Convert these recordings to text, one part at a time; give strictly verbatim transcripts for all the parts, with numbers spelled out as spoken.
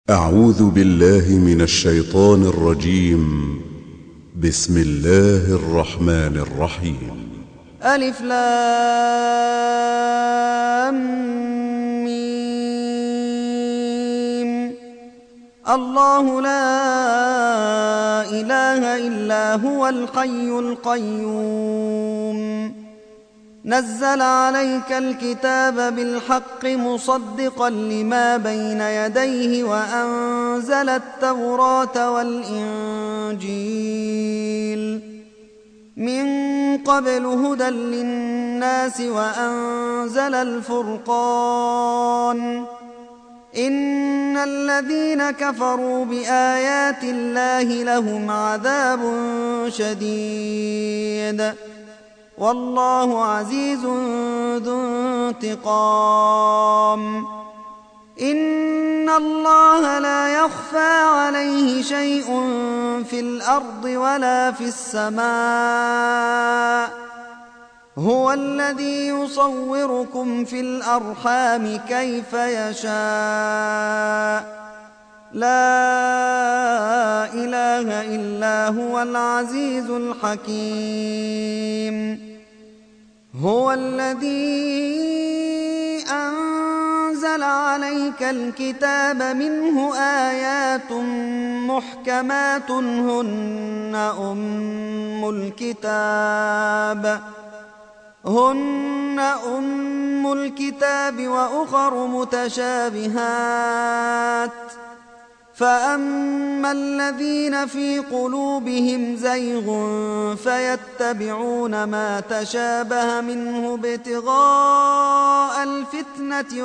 أعوذ بالله من الشيطان الرجيم. بسم الله الرحمن الرحيم. ألف لام ميم. الله لا إله إلا هو الحي القيوم نزل عليك الكتاب بالحق مصدقا لما بين يديه وأنزل التوراة والإنجيل من قبل هدى للناس وأنزل الفرقان إن الذين كفروا بآيات الله لهم عذاب شديد والله عزيز ذو انتقام. إن الله لا يخفى عليه شيء في الأرض ولا في السماء هو الذي يصوركم في الأرحام كيف يشاء لا إله إلا هو العزيز الحكيم. هو الذي أنزل عليك الكتاب منه آيات محكمات هن أم الكتاب هن أم الكتاب وأخر متشابهات فأما الذين في قلوبهم زيغ فيتبعون ما تشابه منه ابتغاء الفتنة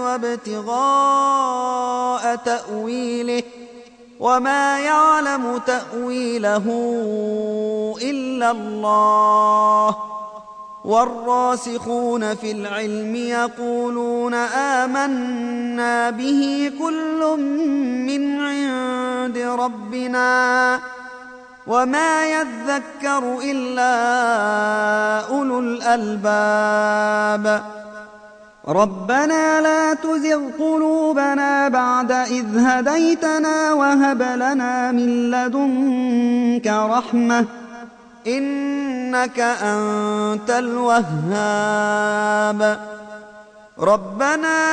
وابتغاء تأويله وما يعلم تأويله إلا الله والراسخون في العلم يقولون آمنا به كل من عند ربنا وما يذكر إلا أولو الألباب. ربنا لا تزغ قلوبنا بعد إذ هديتنا وهب لنا من لدنك رحمة إنك أنت الوهاب. ربنا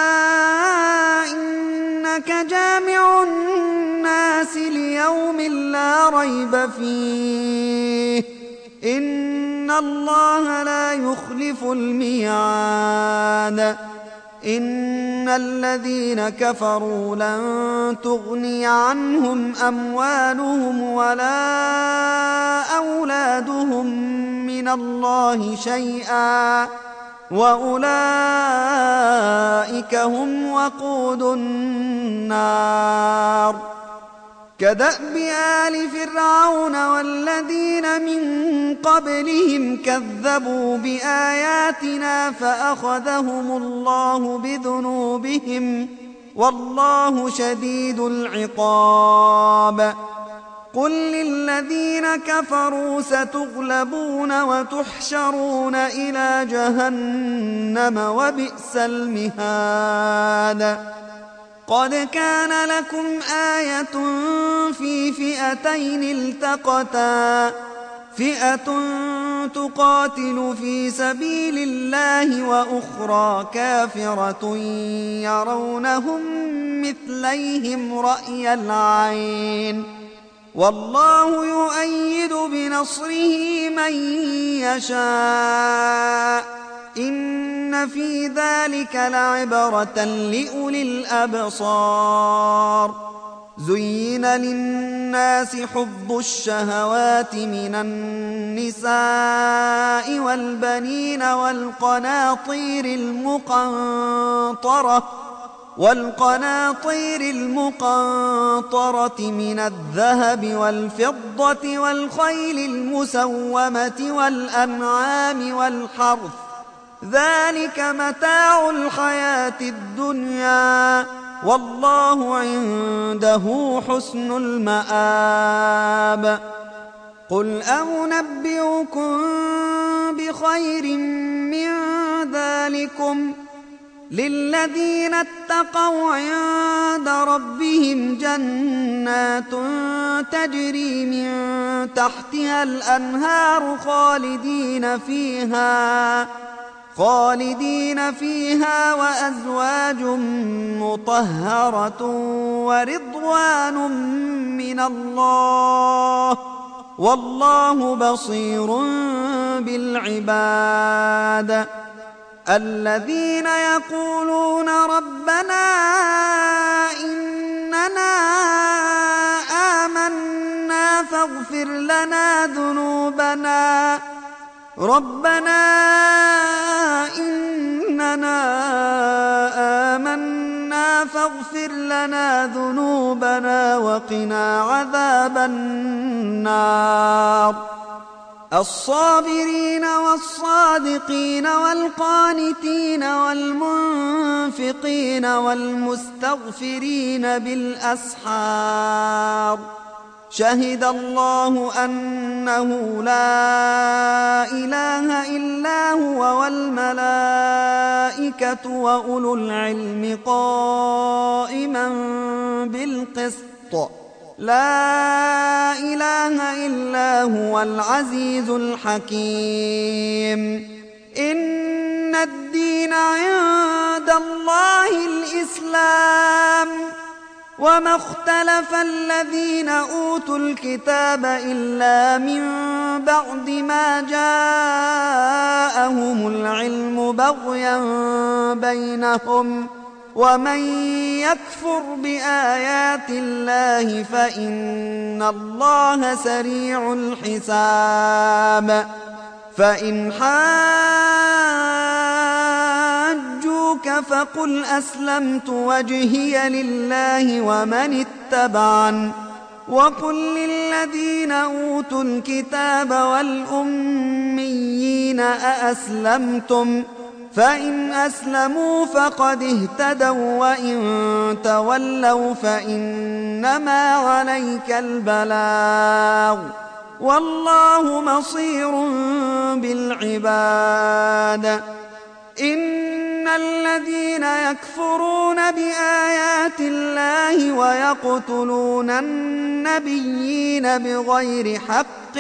إنك جامع الناس ليوم لا ريب فيه إن الله لا يخلف الميعاد. إن الذين كفروا لن تغني عنهم أموالهم ولا أولادهم من الله شيئا وأولئك هم وقود النار. كدأب آل فرعون والذين من قبلهم كذبوا بآياتنا فأخذهم الله بذنوبهم والله شديد العقاب. قل للذين كفروا ستغلبون وتحشرون إلى جهنم وبئس المهاد. قد كان لكم آية في فئتين التقتا فئة تقاتل في سبيل الله وأخرى كافرة يرونهم مثليهم رأي العين والله يؤيد بنصره من يشاء إن في ذلك لعبرة لأولي الأبصار. زين للناس حب الشهوات من النساء والبنين والقناطير المقنطرة والقناطير المقنطرة من الذهب والفضة والخيل المسومة والأنعام والحرث ذلك متاع الحياة الدنيا والله عنده حسن المآب. قل أنبئكم بخير من ذلكم للذين اتقوا عند ربهم جنات تجري من تحتها الأنهار خالدين فيها خالدين فيها وأزواج مطهرة ورضوان من الله والله بصير بالعباد. الذين يقولون ربنا إننا آمنا فاغفر لنا ذنوبنا ربنا إننا آمنا فاغفر لنا ذنوبنا وقنا عذاب النار. الصابرين والصادقين والقانتين والمنفقين والمستغفرين بالأسحار. شهد الله أنه لا إله إلا هو والملائكة وأولو العلم قائما بالقسط لا إله إلا هو العزيز الحكيم. إن الدين عند الله الإسلام وما اختلف الذين أوتوا الكتاب إلا من بعد ما جاءهم العلم بغيا بينهم ومن يكفر بآيات الله فإن الله سريع الحساب. فإن حاجوك فقل أسلمت وجهي لله ومن اتبعن وقل للذين أوتوا الكتاب والأميين أأسلمتم فإن أسلموا فقد اهتدوا وإن تولوا فإنما عليك البلاغ والله بصير بالعباد. إن الذين يكفرون بآيات الله ويقتلون النبيين بغير حق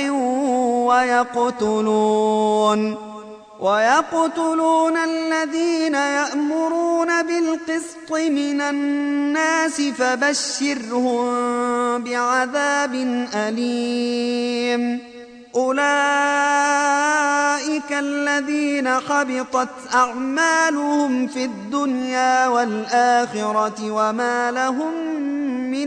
ويقتلون ويقتلون الذين يأمرون بالقسط من الناس فبشرهم بعذاب أليم. أولئك الذين حبطت أعمالهم في الدنيا والآخرة وما لهم من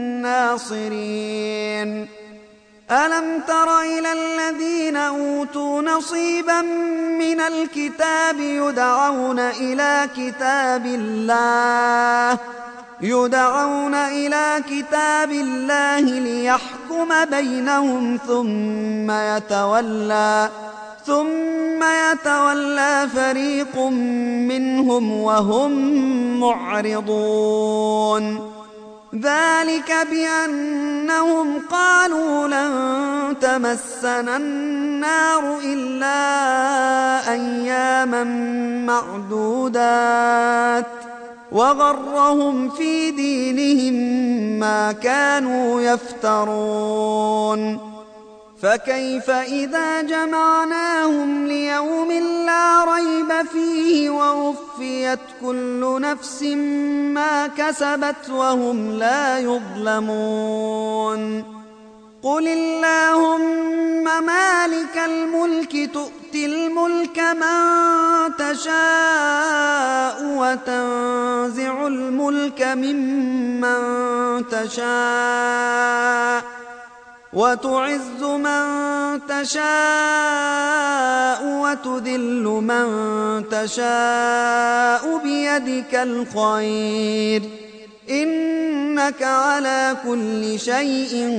ناصرين. ألم تر إلى الذين أوتوا نصيبا من الكتاب يدعون إلى كتاب الله يدعون إلى كتاب الله ليحكم بينهم ثم يتولى ثم يتولى فريق منهم وهم معرضون. ذلك بأنهم قالوا لن تمسنا النار إلا أياما معدودات وغرهم في دينهم ما كانوا يفترون. فكيف إذا جمعناهم ليوم لا ريب فيه ووفيت كل نفس ما كسبت وهم لا يظلمون. قل اللهم مالك الملك تؤتي الملك من تشاء وتنزع الملك ممن تشاء وتعز من تشاء وتذل من تشاء بيدك الخير إنك على كل شيء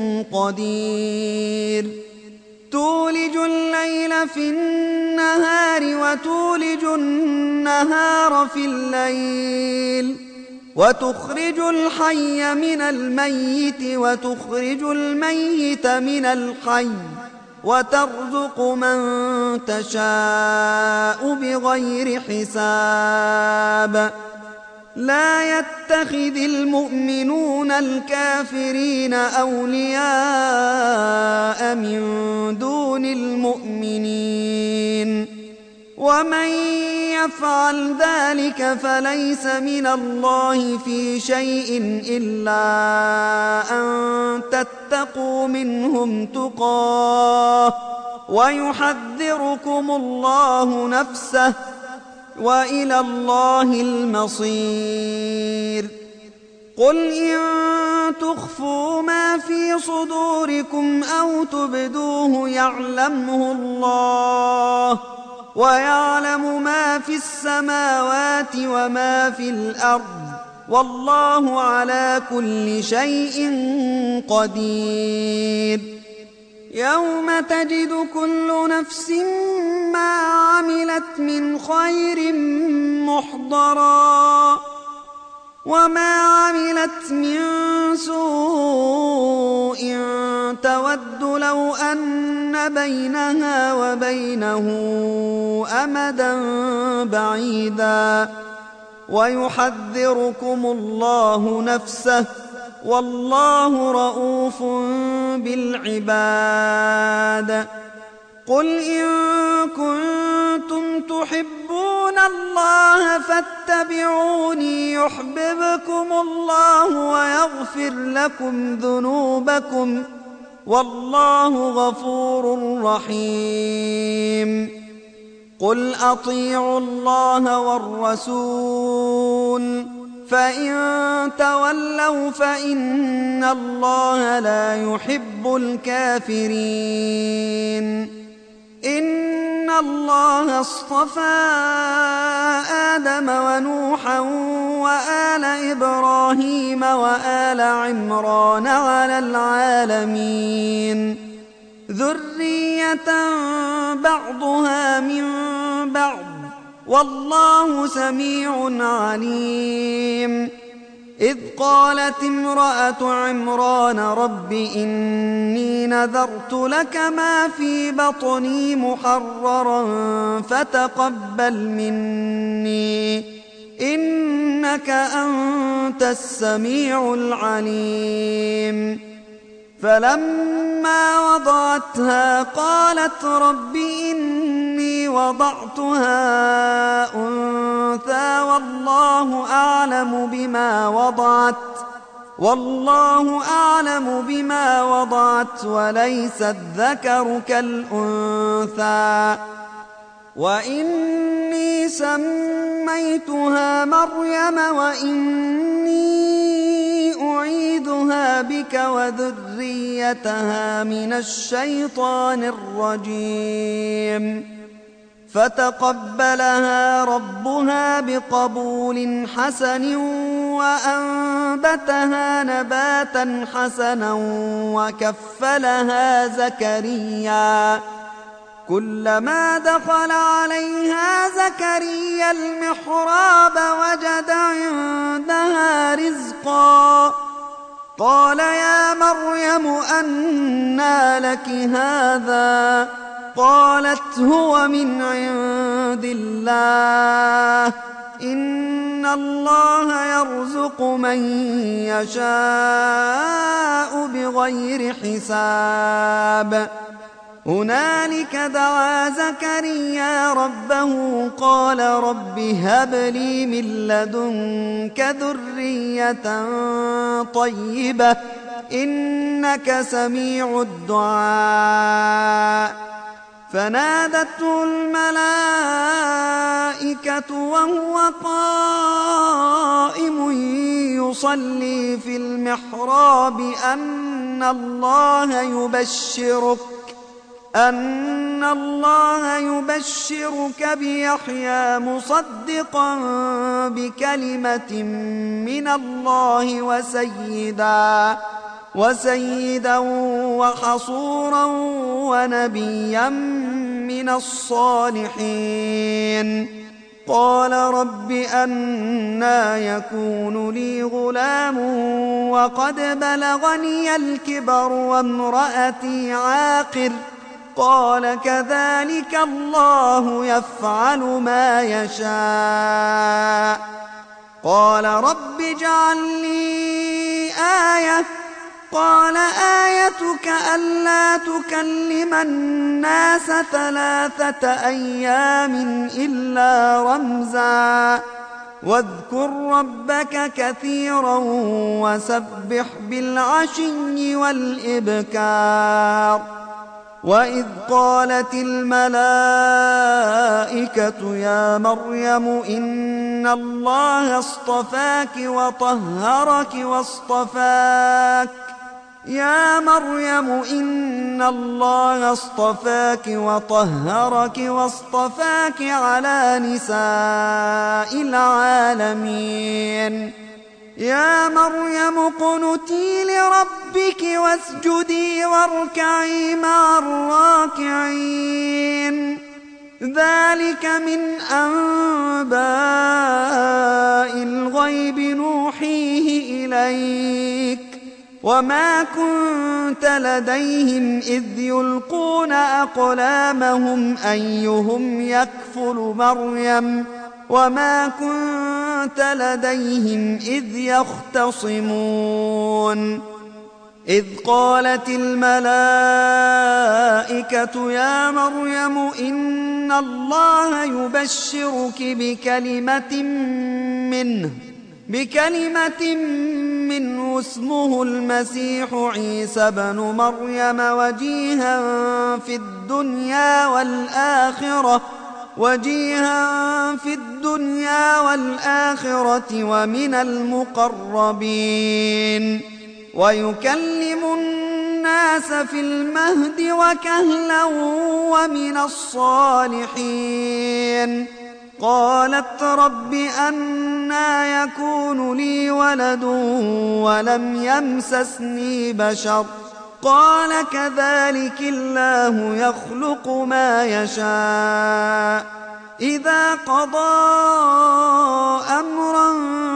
قدير. تولج الليل في النهار وتولج النهار في الليل وتخرج الحي من الميت وتخرج الميت من الحي وترزق من تشاء بغير حساب لا يتخذ المؤمنون الكافرين أولياء من دون المؤمنين ومن يفعل ذلك فليس من الله في شيء إلا أن تتقوا منهم تقاه ويحذركم الله نفسه وإلى الله المصير قل إن تخفوا ما في صدوركم أو تبدوه يعلمه الله ويعلم ما في السماوات وما في الأرض والله على كل شيء قدير يوم تجد كل نفس ما عملت من خير محضرا وما عملت من سوء تود لو أن بينها وبينه أمدا بعيدا ويحذركم الله نفسه والله رءوف بالعباد قل إن كنتم تحبون الله فاتبعوني يحببكم الله ويغفر لكم ذنوبكم والله غفور رحيم قل أطيعوا الله والرسول فإن تولوا فإن الله لا يحب الكافرين إن الله اصطفى آدم ونوحا وآل إبراهيم وآل عمران على العالمين ذرية بعضها من بعض والله سميع عليم إذ قالت امرأة عمران رب إني نذرت لك ما في بطني محررا فتقبل مني إنك أنت السميع العليم فلما وضعتها قالت رب إني وضعتها أنثى والله أعلم بما وضعت والله أعلم بما وضعت وليس الذكر كالأنثى وإني سميتها مريم وإني أعيذها بك وذريتها من الشيطان الرجيم فتقبلها ربها بقبول حسن وأنبتها نباتا حسنا وكفلها زكريا كلما دخل عليها زكريا المحراب وجد عندها رزقا قال يا مريم أنى لك هذا قالت هو من عند الله إن الله يرزق من يشاء بغير حساب هنالك دعا زكريا ربه قال رب هب لي من لدنك ذرية طيبة إنك سميع الدعاء فنادته الملائكة وهو قائم يصلي في المحراب أن الله يبشرك أن الله يبشرك بيحيى مصدقا بكلمة من الله وسيدا وسيدا وحصورا ونبيا من الصالحين قال رب أنى يكون لي غلام وقد بلغني الكبر وامرأتي عاقر قال كذلك الله يفعل ما يشاء قال رب اجعل لي آية قال آيتك ألا تكلم الناس ثلاثة أيام إلا رمزا واذكر ربك كثيرا وسبح بالعشي والإبكار وإذ قالت الملائكة يا مريم إن الله اصطفاك وطهرك واصطفاك يا مريم إن الله اصطفاك وطهرك واصطفاك على نساء العالمين يا مريم اقنتي لربك واسجدي واركعي مع الراكعين ذلك من أنباء الغيب نوحيه إليك وما كنت لديهم إذ يلقون أقلامهم أيهم يكفل مريم وما كنت لديهم إذ يختصمون إذ قالت الملائكة يا مريم إن الله يبشرك بكلمة منه بكلمة منه اسمه المسيح عيسى بن مريم وجيها في الدنيا والآخرة وجيها في الدنيا والآخرة ومن المقربين ويكلم الناس في المهد وكهلا ومن الصالحين قالت رب أنى يكون لي ولد ولم يمسسني بشر قال كذلك الله يخلق ما يشاء إذا قضى أمرا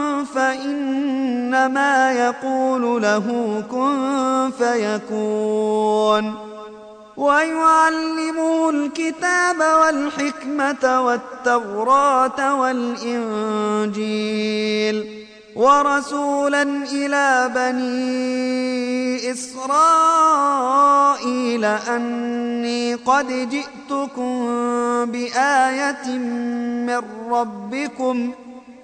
فإنما يقول له كن فيكون ويعلمه الكتاب والحكمة والتوراة والإنجيل ورسولا إلى بني إسرائيل أني قد جئتكم بآية من ربكم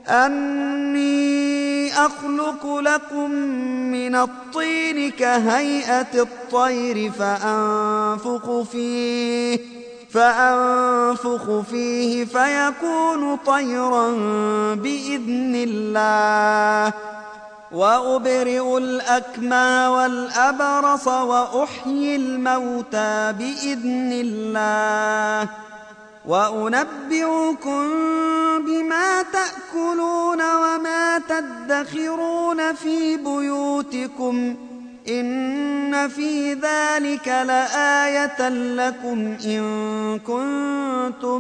أني أخلق لكم من الطين كهيئة الطير فأنفخ فيه فأنفخ فيه فيكون طيرا بإذن الله وأبرئ الأكمى والأبرص وأحيي الموتى بإذن الله وأنبئكم بما تأكلون وما تدخرون في بيوتكم إن في ذلك لآية لكم إن كنتم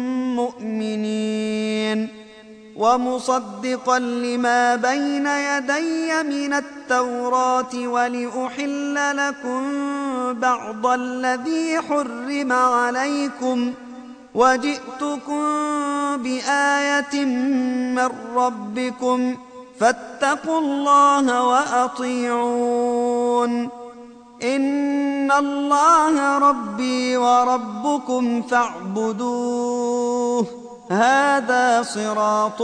مؤمنين ومصدقا لما بين يدي من التوراة ولأحل لكم بعض الذي حرم عليكم وجئتكم بآية من ربكم فاتقوا الله وأطيعون إن الله ربي وربكم فاعبدوه هذا صراط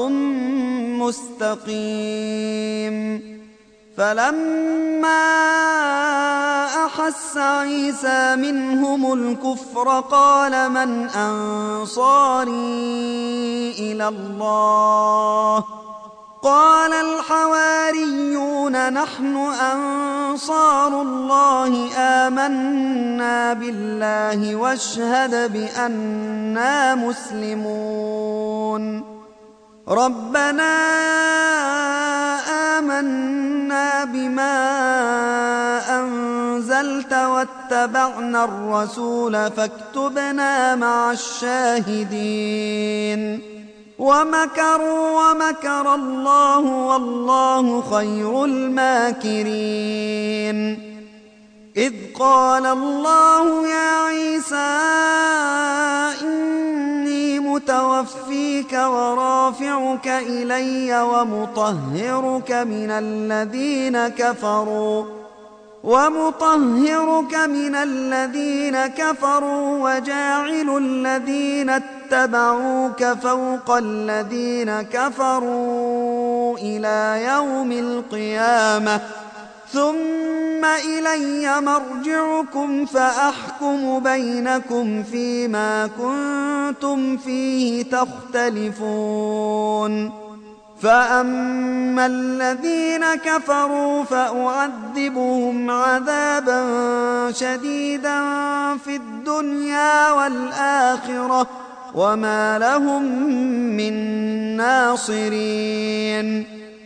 مستقيم فلما أحس عيسى منهم الكفر قال من أنصاري إلى الله قال الحواريون نحن أنصار الله آمنا بالله واشهد بأننا مسلمون ربنا آمنا بما أنزلت واتبعنا الرسول فاكتبنا مع الشاهدين ومكروا ومكر الله والله خير الماكرين إذ قال الله يا عيسى إني متوفيك ورافعك إلي ومطهرك من الذين كفروا ومطهرك من الذين كفروا وجاعل الذين اتبعوك فوق الذين كفروا إلى يوم القيامة ثم إلي مرجعكم فأحكم بينكم فيما كنتم فيه تختلفون فأما الذين كفروا فأعذبهم عذابا شديدا في الدنيا والآخرة وما لهم من ناصرين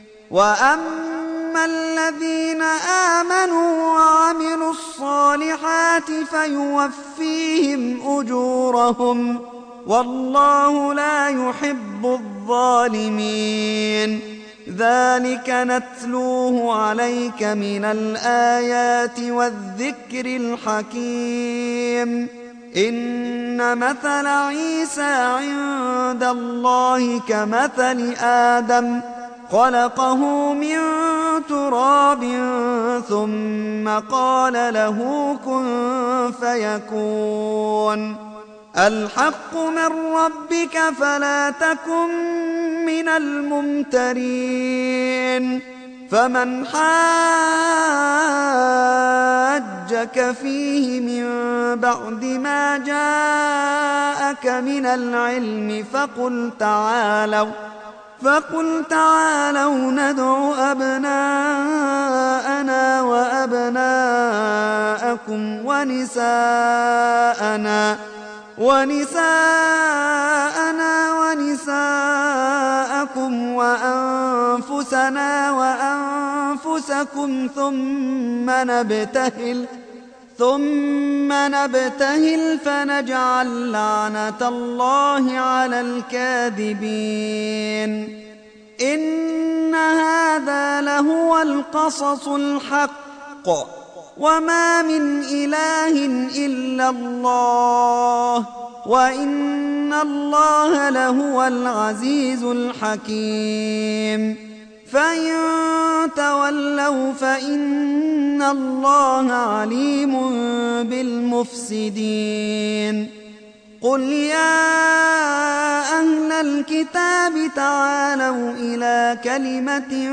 وأما الذين آمنوا وعملوا الصالحات فيوفيهم أجورهم والله لا يحب الظالمين ذلك نتلوه عليك من الآيات والذكر الحكيم إن مثل عيسى عند الله كمثل آدم خلقه من تراب ثم قال له كن فيكون الحق من ربك فلا تكن من الممترين فمن حاجك فيه من بعد ما جاءك من العلم فقل تعالوا فقل تعالوا ندع أبناءنا وأبناءكم ونساءنا ونساءنا ونساءكم وأنفسنا وأنفسكم ثم نبتهل ثم نبتهل فنجعل لعنة الله على الكاذبين إن هذا لهو القصص الحق وما من إله إلا الله وإن الله لهو العزيز الحكيم فإن تولوا فإن الله عليم بالمفسدين قل يا أهل الكتاب تعالوا إلى كلمة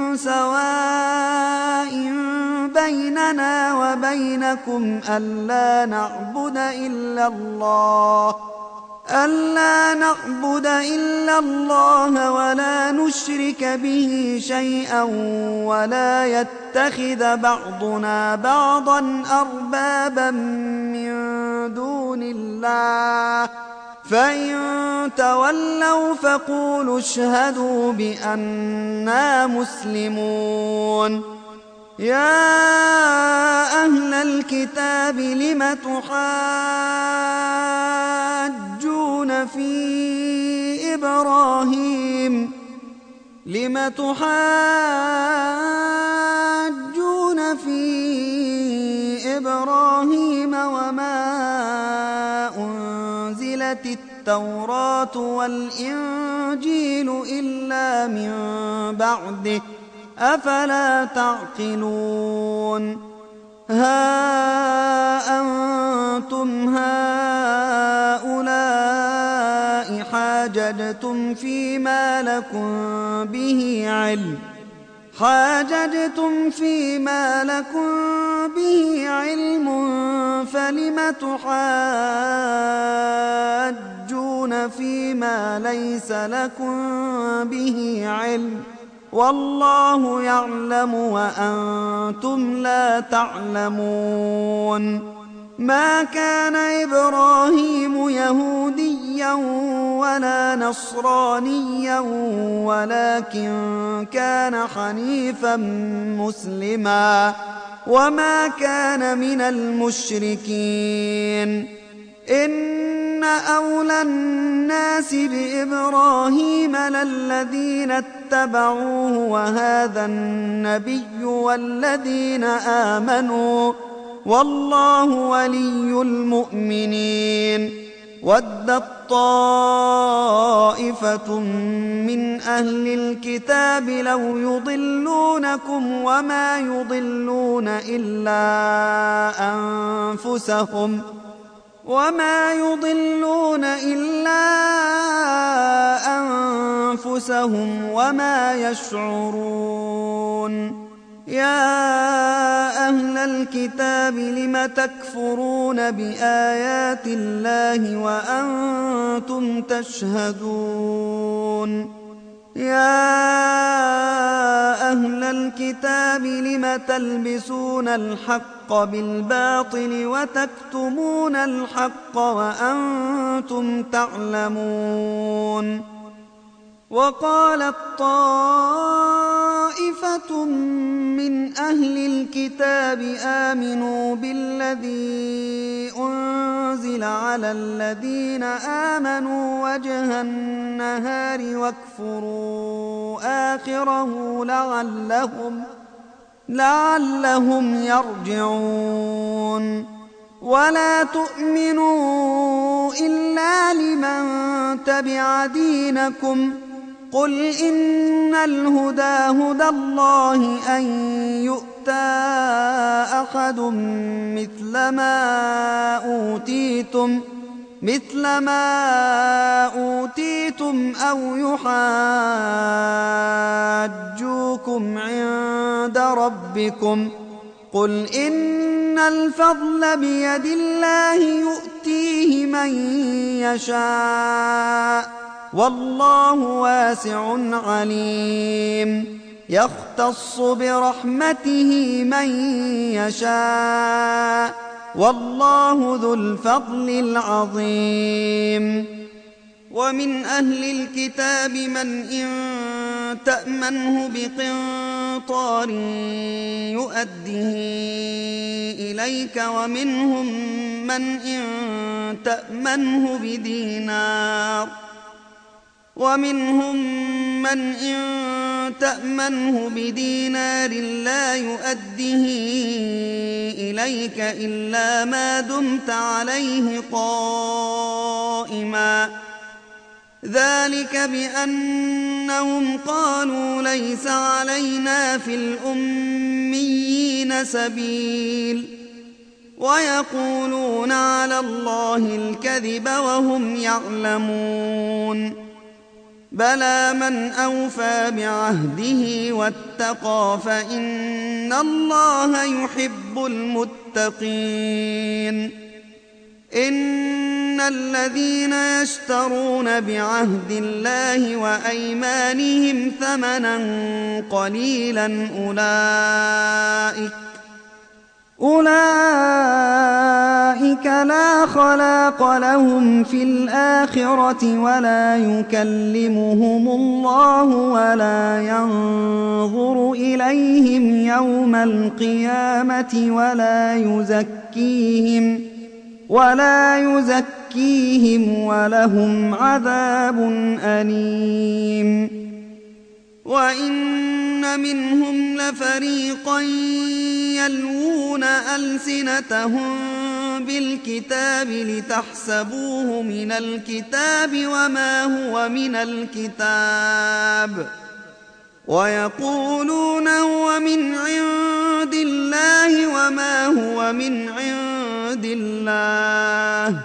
سواء بيننا وبينكم ألا نعبد إلا الله ألا نعبد إلا الله ولا نشرك به شيئا ولا يتخذ بعضنا بعضا أربابا من دون الله فإن تولوا فقولوا اشهدوا بأننا مسلمون يا أهل الكتاب لم تحاجون في إبراهيم لم تحاجون في إبراهيم وما أنزلت التوراة والإنجيل إلا من بعده أفلا تعقلون ها أنتم هؤلاء حاججتم فيما لكم به علم حاججتم فيما لكم به علم فلم تحاجون فيما ليس لكم به علم والله يعلم وأنتم لا تعلمون ما كان إبراهيم يهوديا ولا نصرانيا ولكن كان حنيفا مسلما وما كان من المشركين إن أولى الناس بإبراهيم للذين اتبعوه وهذا النبي والذين آمنوا والله ولي المؤمنين. ودت طائفة من أهل الكتاب لو يضلونكم وما يضلون إلا أنفسهم وما يضلون إلا أنفسهم وما يشعرون. يا أهل الكتاب لم تكفرون بآيات الله وأنتم تشهدون. يا أهل الكتاب لم تلبسون الحق بالباطل وتكتمون الحق وأنتم تعلمون. وقالت طائفة من أهل الكتاب آمنوا بالذي أنزل على الذين آمنوا وجه النهار واكفروا آخره لعلهم, لعلهم يرجعون. ولا تؤمنوا إلا لمن تبع دينكم. قل إن الهدى هدى الله أن يؤتى أحد مثل ما أوتيتم مثل ما أوتيتم أو يحاجوكم عند ربكم. قل إن الفضل بيد الله يؤتيه من يشاء والله واسع عليم. يختص برحمته من يشاء والله ذو الفضل العظيم. ومن أهل الكتاب من إن تأمنه بقنطار يؤده إليك ومنهم من إن تأمنه بدينار ومنهم من إن تأمنه بدينار لا يؤده إليك إلا ما دمت عليه قائما. ذلك بأنهم قالوا ليس علينا في الأميين سبيل ويقولون على الله الكذب وهم يعلمون. بلى من أوفى بعهده واتقى فإن الله يحب المتقين. إن الذين يشترون بعهد الله وأيمانهم ثمنا قليلا أولئك أولئك لا خلاق لهم في الآخرة ولا يكلمهم الله ولا ينظر إليهم يوم القيامة ولا يزكيهم ولا يزكيهم ولهم عذاب أليم. وإن منهم لفريقا يلوون ألسنتهم بالكتاب لتحسبوه من الكتاب وما هو من الكتاب ويقولون هو من عند الله وما هو من عند الله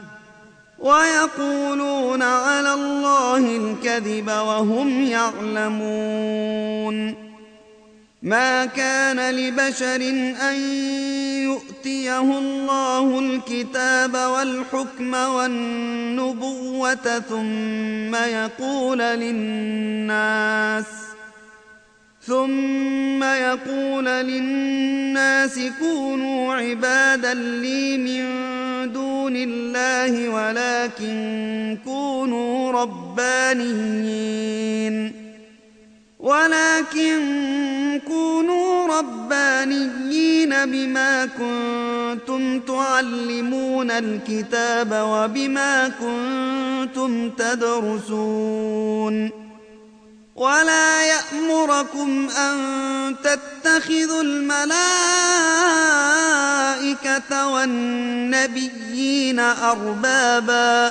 ويقولون على الله الكذب وهم يعلمون. ما كان لبشر أن يؤتيه الله الكتاب والحكم والنبوة ثم يقول للناس ثم يقول للناس كونوا عبادا لي من دون الله ولكن كونوا ربانيين ولكن كونوا ربانيين بما كنتم تعلمون الكتاب وبما كنتم تدرسون. ولا يأمركم أن تتخذوا الملائكة والملائكة والنبيين أربابا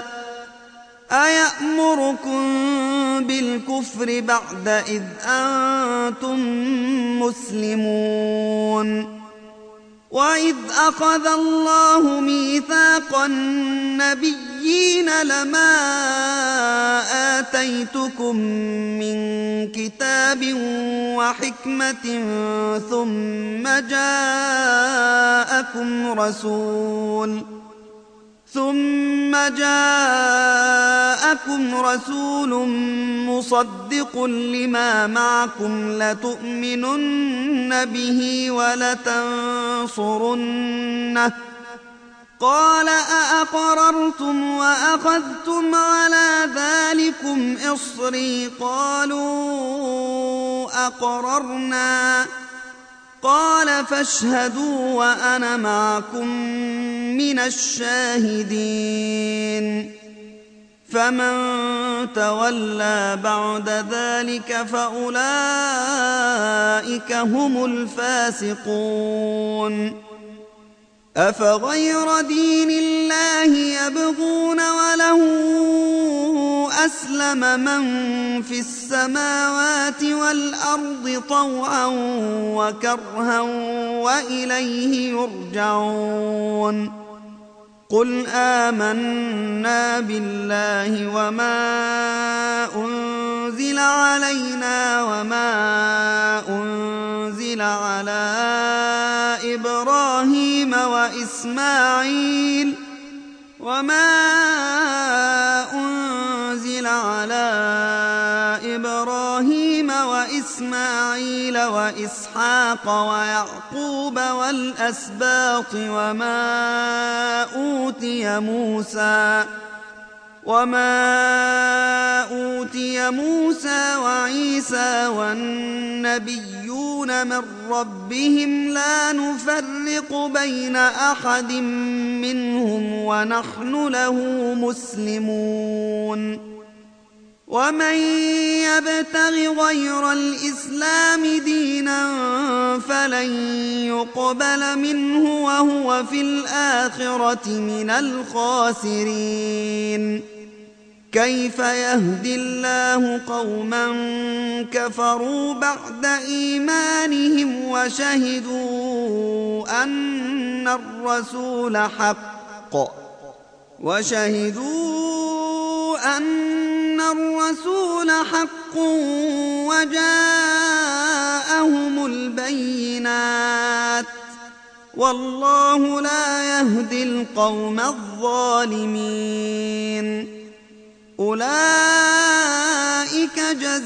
أيأمركم بالكفر بعد إذ أنتم مسلمون وإذ أخذ الله ميثاق النبيين لما آتيتكم من كتاب وحكمة ثم جاءكم رسول ثم جاءكم رسول مصدق لما معكم لتؤمنن به ولتنصرنه قال أأقررتم وأخذتم على ذلكم إصري قالوا أقررنا قال فاشهدوا وأنا معكم من الشاهدين فمن تولى بعد ذلك فأولئك هم الفاسقون أفغير دين الله يبغون وله أسلم من في السماوات والأرض طوعا وكرها وإليه يرجعون قل آمنا بالله وما أنزل علينا وما أنزل على إبراهيم وإسماعيل وما أنزل على إبراهيم وإسماعيل وإسحاق ويعقوب والأسباط وما أوتي موسى وما أوتي موسى وعيسى والنبيون من ربهم لا نفرق بين أحد منهم ونحن له مسلمون ومن يبتغ غير الإسلام دينا فلن يقبل منه وهو في الآخرة من الخاسرين كيف يهدي الله قوما كفروا بعد إيمانهم وشهدوا أن الرسول حق وشهدوا أن الرسول حق وجاءهم البينات والله لا يهدي القوم الظالمين أولئك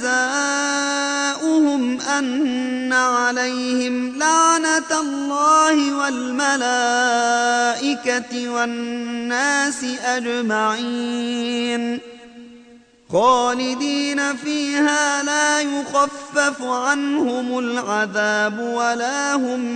جزاؤهم أن عليهم لعنة الله والملائكة والناس أجمعين خالدين فيها لا يخفف عنهم العذاب ولا هم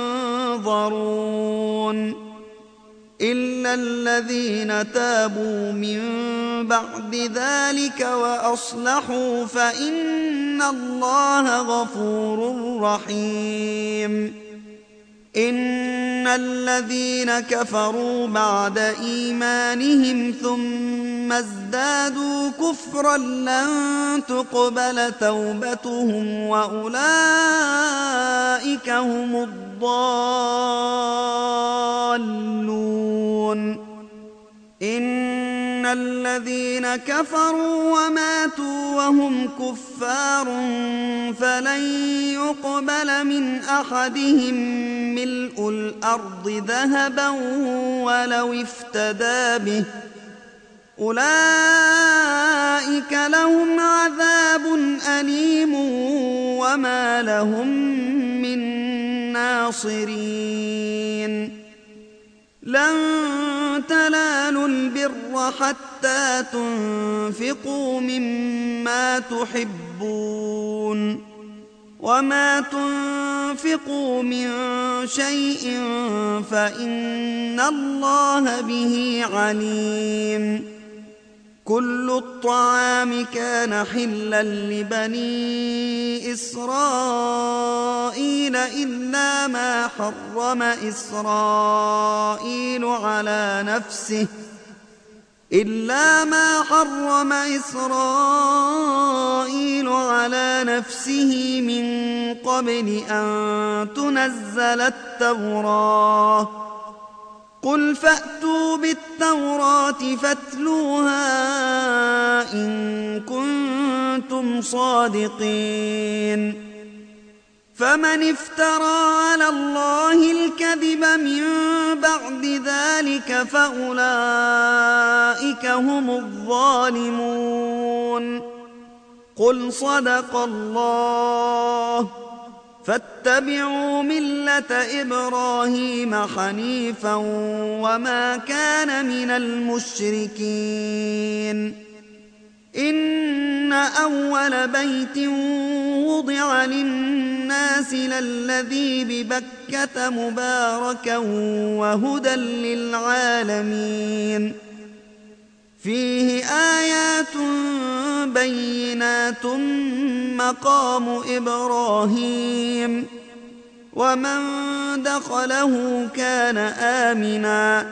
ينظرون إلا الذين تابوا من بعد ذلك وأصلحوا فإن الله غفور رحيم إن الذين كفروا بعد إيمانهم ثم ازدادوا كفرا لن تقبل توبتهم وأولئك هم الضالون إن الذين كفروا وماتوا وهم كفار فلن يقبل من أحدهم ملء الأرض ذهبا ولو افتدى به أولئك لهم عذاب أليم وما لهم من ناصرين لن تنالوا البر حتى تنفقوا مما تحبون وما تنفقوا من شيء فإن الله به عليم كل الطعام كان حلا لبني إسرائيل إلا ما حرم إسرائيل على نفسه إلا ما حرم إسرائيل على نفسه من قبل أن تنزل التوراة قل فأتوا بالتوراة فاتلوها إن كنتم صادقين فمن افترى على الله الكذب من بعد ذلك فأولئك هم الظالمون قل صدق الله فاتبعوا ملة إبراهيم حنيفا وما كان من المشركين إن أول بيت وضع للناس للذي ببكة مباركا وهدى للعالمين فيه آيات بينات مقام إبراهيم ومن دخله كان آمنا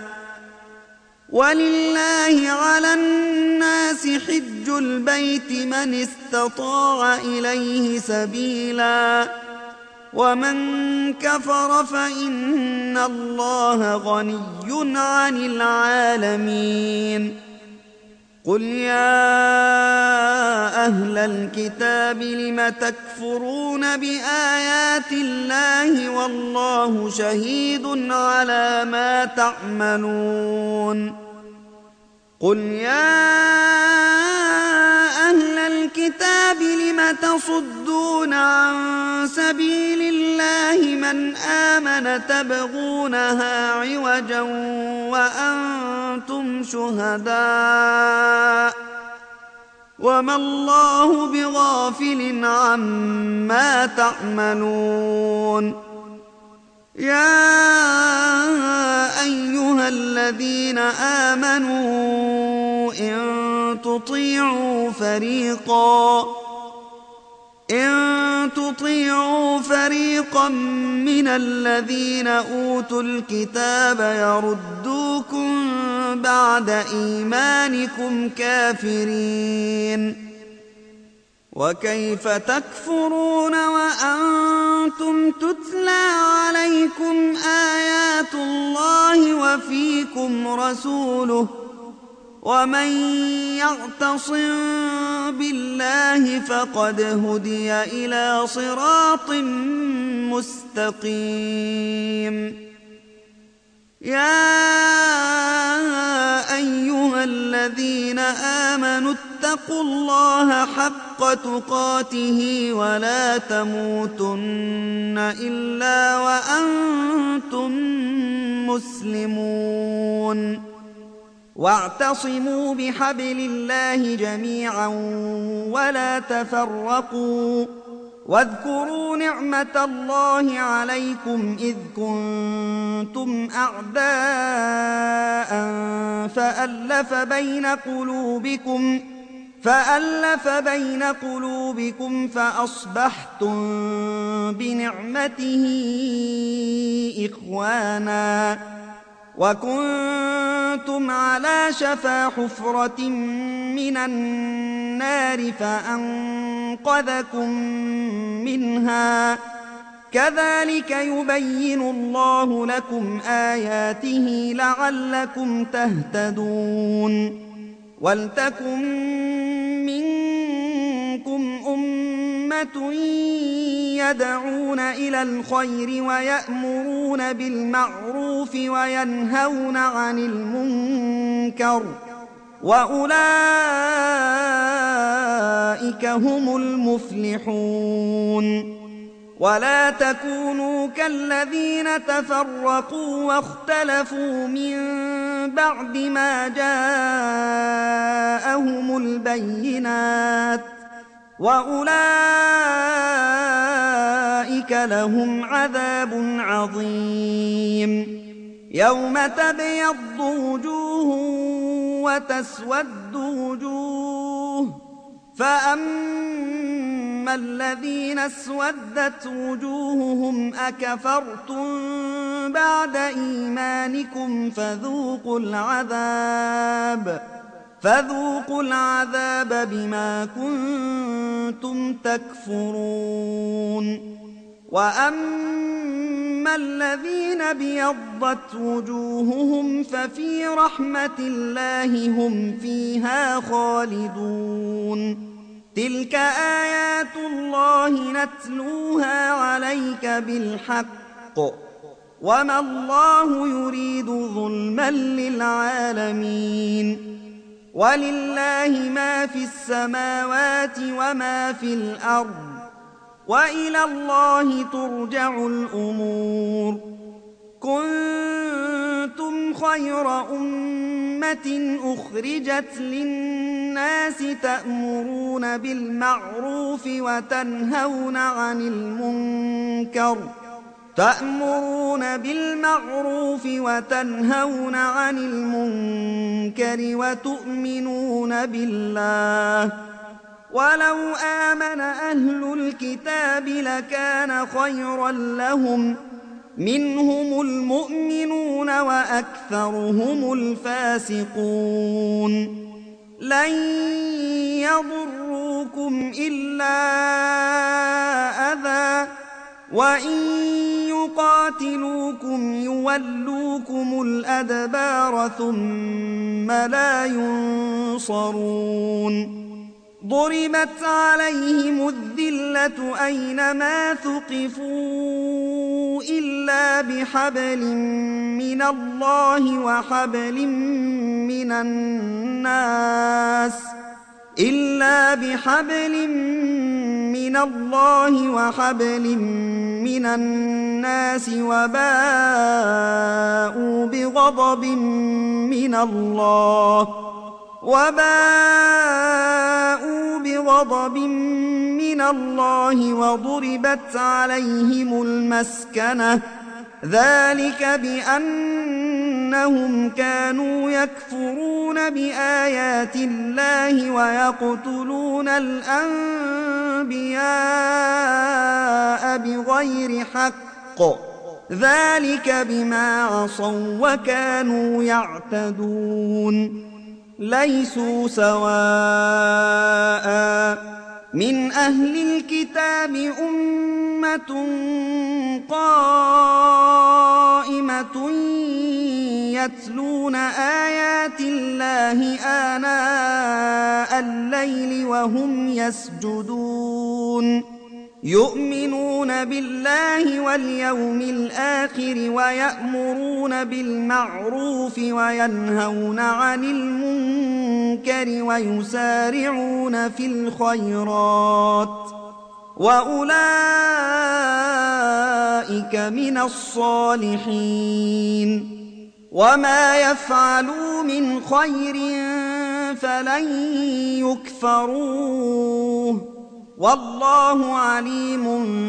ولله على الناس حج البيت من استطاع إليه سبيلا ومن كفر فإن الله غني عن العالمين قل يا أهل الكتاب لم تكفرون بآيات الله والله شهيد على ما تعملون قل يا أهل الكتاب لم تصدون عن سبيل الله من آمن تبغونها عوجا وأنتم شهداء وما الله بغافل عما تعملون يا أيها الذين آمنوا إن تطيعوا فريقا إن تطيعوا فريقا من الذين أوتوا الكتاب يردوكم بعد إيمانكم كافرين وكيف تكفرون وأنتم تتلى عليكم آيات الله وفيكم رسوله ومن يعتصم بالله فقد هدي إلى صراط مستقيم يا أيها الذين آمنوا اتقوا الله حق تقاته ولا تموتن إلا وأنتم مسلمون واعتصموا بحبل الله جميعا ولا تفرقوا واذكروا نعمة الله عليكم إذ كنتم أعداء فألف بين قلوبكم فألف بين قلوبكم فأصبحتم بنعمته إخوانا وكنتم على شفا حفرة من النار فأنقذكم منها كذلك يبين الله لكم آياته لعلكم تهتدون ولتكن منكم أمة يدعون إلى الخير ويأمرون بالمعروف وينهون عن المنكر وأولئك هم المفلحون ولا تكونوا كالذين تفرقوا واختلفوا من بعد ما جاءهم البينات وأولئك لهم عذاب عظيم يوم تبيض وجوه وتسود وجوه فأما الذين اسودت وجوههم أكفرتم بعد إيمانكم فذوقوا العذاب فذوقوا العذاب بما كنتم تكفرون. وأما الذين ابيضت وجوههم ففي رحمة الله هم فيها خالدون. تلك آيات الله نتلوها عليك بالحق وما الله يريد ظلما للعالمين. ولله ما في السماوات وما في الأرض وإلى الله ترجع الأمور. كنتم خير أمة أخرجت للناس تأمرون بالمعروف وتنهون عن المنكر تأمرون بالمعروف وتنهون عن المنكر وتؤمنون بالله. ولو آمن أهل الكتاب لكان خيرا لهم منهم المؤمنون وأكثرهم الفاسقون. لن يضروكم إلا أذى وإن يقاتلوكم يولوكم الأدبار ثم لا ينصرون. ضربت عليهم الذلة أينما ثقفوا إلا بحبل من الله وحبل من الناس إلا بحبل من الله وحبل من الناس وباءوا بغضب من الله وباءوا بغضب من الله وضربت عليهم المسكنة ذلك بأنهم كانوا يكفرون بآيات الله ويقتلون الأنبياء بغير حق ذلك بما عصوا وكانوا يعتدون. ليسوا سواء من أهل الكتاب أمة قائمة يتلون آيات الله آناء الليل وهم يسجدون يؤمنون بالله واليوم الآخر ويأمرون بالمعروف وينهون عن المنكر ويسارعون في الخيرات وأولئك من الصالحين. وما يفعلوا من خير فلن يكفروه والله عليم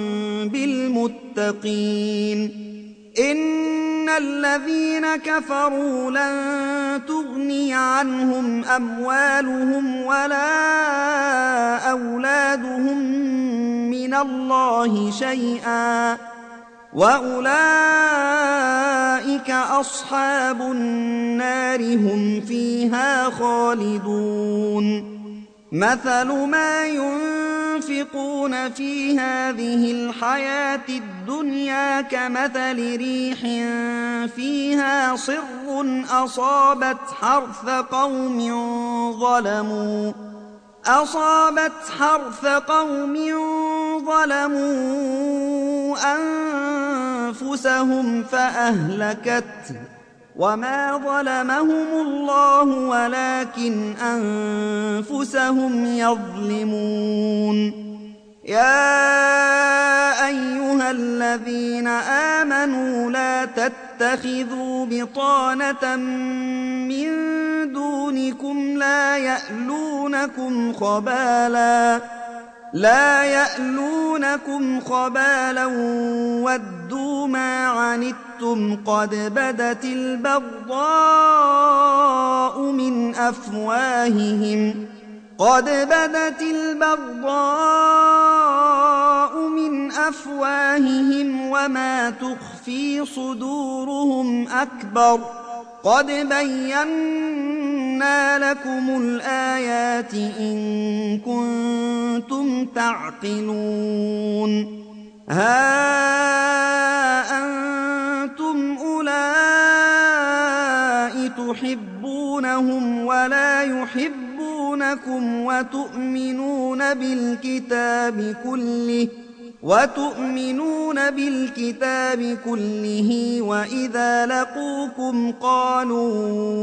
بالمتقين. إن الذين كفروا لن تغني عنهم أموالهم ولا أولادهم من الله شيئا وأولئك أصحاب النار هم فيها خالدون. مثل ما ينفقون في هذه الحياة الدنيا كمثل ريح فيها صر أصابت حرث قوم ظلموا أصابت حرث قوم ظلموا أنفسهم فأهلكته وما ظلمهم الله ولكن أنفسهم يظلمون. يا أيها الذين آمنوا لا تتخذوا بطانة من دونكم لا يألونكم خبالا لا يألونكم خبالا ودوا ما عنتم قد بدت البغضاء من أفواههم قد بدت البغضاء من أفواههم وما تخفي صدورهم أكبر قد بينا لكم الآيات إن كنتم تعقلون ها أنتم أولئك تحبونهم ولا يحبونكم وتؤمنون بالكتاب كله وتؤمنون بالكتاب كله وإذا لقوكم قالوا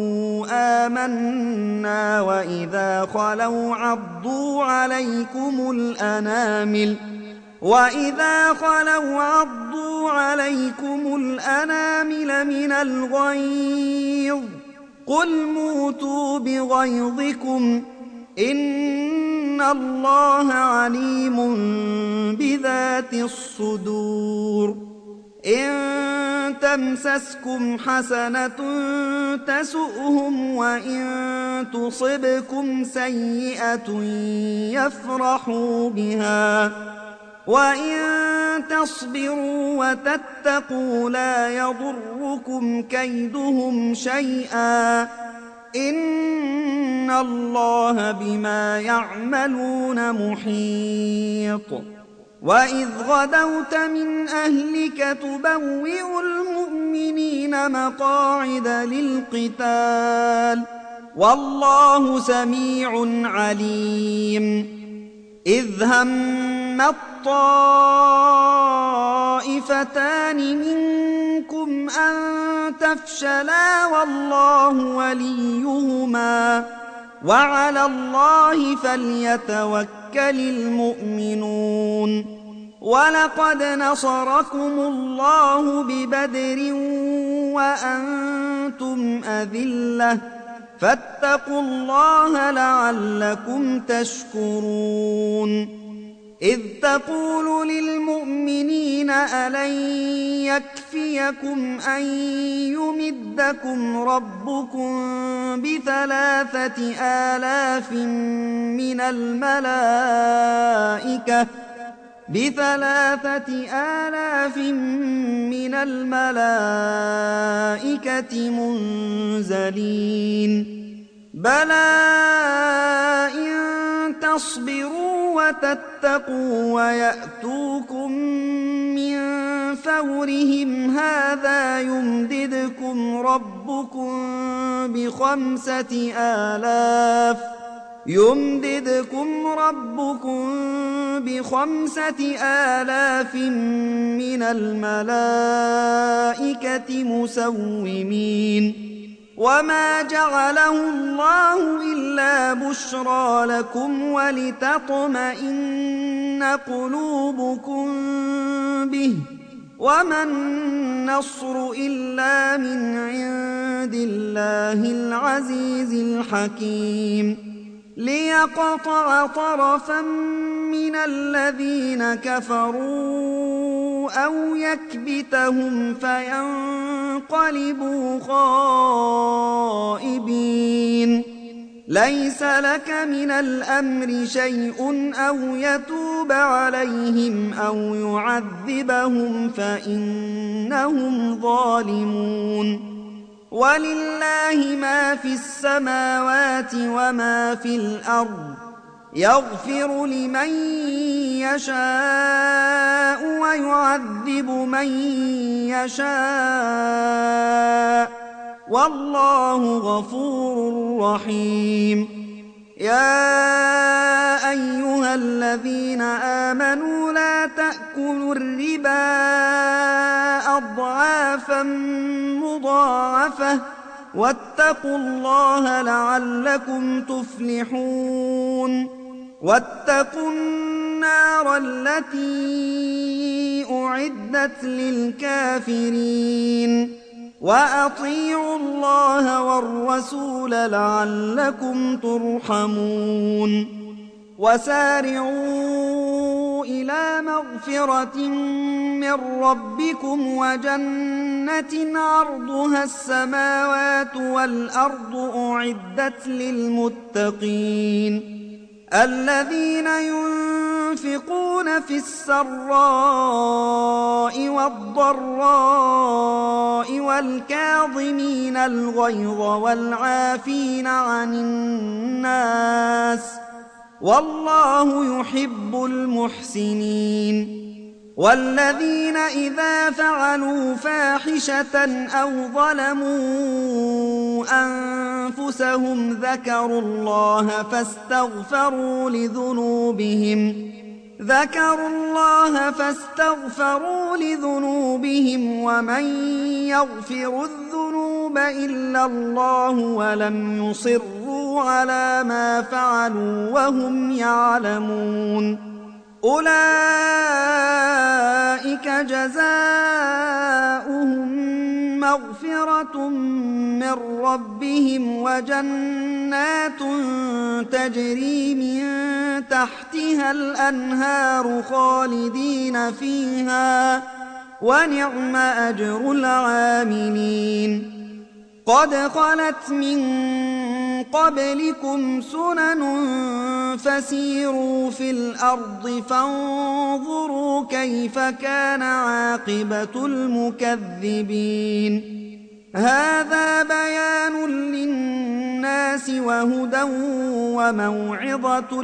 آمنا وإذا خلوا عضوا عليكم الأنامل وإذا خلوا عضوا عليكم الأنامل من الغيظ قل موتوا بغيظكم إن الله عليم بذات الصدور إن تمسسكم حسنة تسؤهم وإن تصبكم سيئة يفرحوا بها وإن تصبروا وتتقوا لا يضركم كيدهم شيئا إن الله بما يعملون محيط وإذ غدوت من أهلك تبوئ المؤمنين مقاعد للقتال والله سميع عليم إذ هم الطائفتان منكم أن تفشلا والله وليهما وعلى الله فليتوكل المؤمنون ولقد نصركم الله ببدر وأنتم أذلة فاتقوا الله لعلكم تشكرون إذ تقول للمؤمنين ألن يكفيكم أن يمدكم ربكم بثلاثة آلاف من الملائكة بثلاثة آلاف من الملائكة منزلين بلى إن تصبروا وتتقوا ويأتوكم من فورهم هذا يمددكم ربكم بخمسة آلاف يمددكم ربكم بخمسة آلاف من الملائكة مسومين وما جعله الله إلا بشرى لكم ولتطمئن قلوبكم به وما النصر إلا من عند الله العزيز الحكيم ليقطع طرفا من الذين كفروا أو يكبتهم فينقلبوا خائبين ليس لك من الأمر شيء أو يتوب عليهم أو يعذبهم فإنهم ظالمون ولله ما في السماوات وما في الأرض يغفر لمن يشاء ويعذب من يشاء والله غفور رحيم يا أيها الذين آمنوا لا تأكلوا الربا أضعافا مضاعفة واتقوا الله لعلكم تفلحون واتقوا النار التي أعدت للكافرين وأطيعوا الله والرسول لعلكم ترحمون وسارعوا إلى مغفرة من ربكم وجنة عرضها السماوات والأرض أعدت للمتقين الذين ينفقون في السراء والضراء والكاظمين الغيظ والعافين عن الناس والله يحب المحسنين. والذين إذا فعلوا فاحشة أو ظلموا أنفسهم ذكروا الله فاستغفروا لذنوبهم ذكروا الله فاستغفروا لذنوبهم ومن يغفر الذنوب إلا الله ولم يصروا على ما فعلوا وهم يعلمون أولئك جزاؤهم مغفرة من ربهم وجنات تجري من تحتها الأنهار خالدين فيها ونعم أجر العاملين. قد خلت من قبلكم سنن فسيروا في الأرض فانظروا كيف كان عاقبة المكذبين. هذا بيان للناس وهدى وموعظة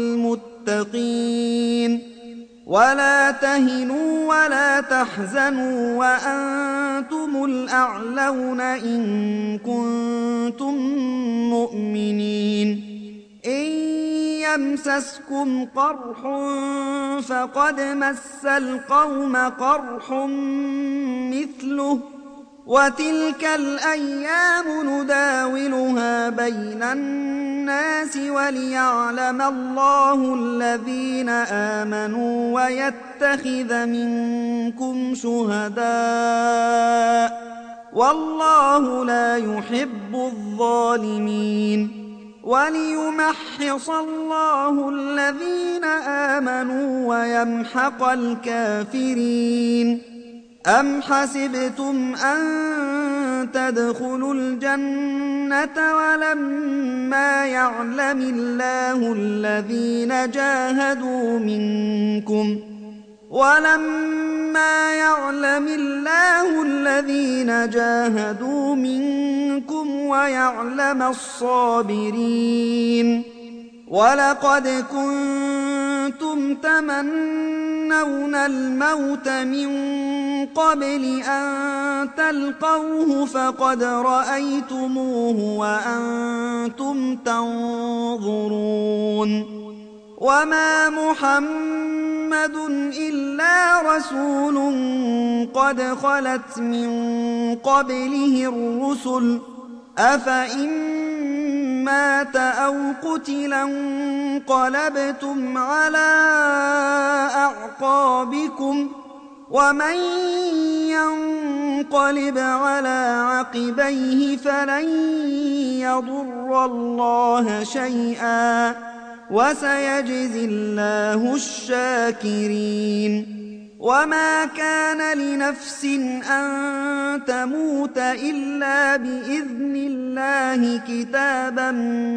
للمتقين. ولا تهنوا ولا تحزنوا وأنتم الأعلون إن كنتم مؤمنين. إن يمسسكم قرح فقد مس القوم قرح مثله وتلك الأيام نداولها بين الناس وليعلم الله الذين آمنوا ويتخذ منكم شهداء والله لا يحب الظالمين. وليمحص الله الذين آمنوا ويمحق الكافرين. أم حسبتم أن تدخلوا الجنة ولما يعلم الله الذين جاهدوا منكم ولما يعلم الله الذين جاهدوا منكم ويعلم الصابرين. ولقد كنتم تمنون الموت من قبل أن تلقوه فقد رأيتموه وأنتم تنظرون. وما محمد إلا رسول قد خلت من قبله الرسل أفإن مات أو قتلا انقلبتم على أعقابكم ومن ينقلب على عقبيه فلن يضر الله شيئا وسيجزي الله الشاكرين. وما كان لنفس أن تموت إلا بإذن الله كتابا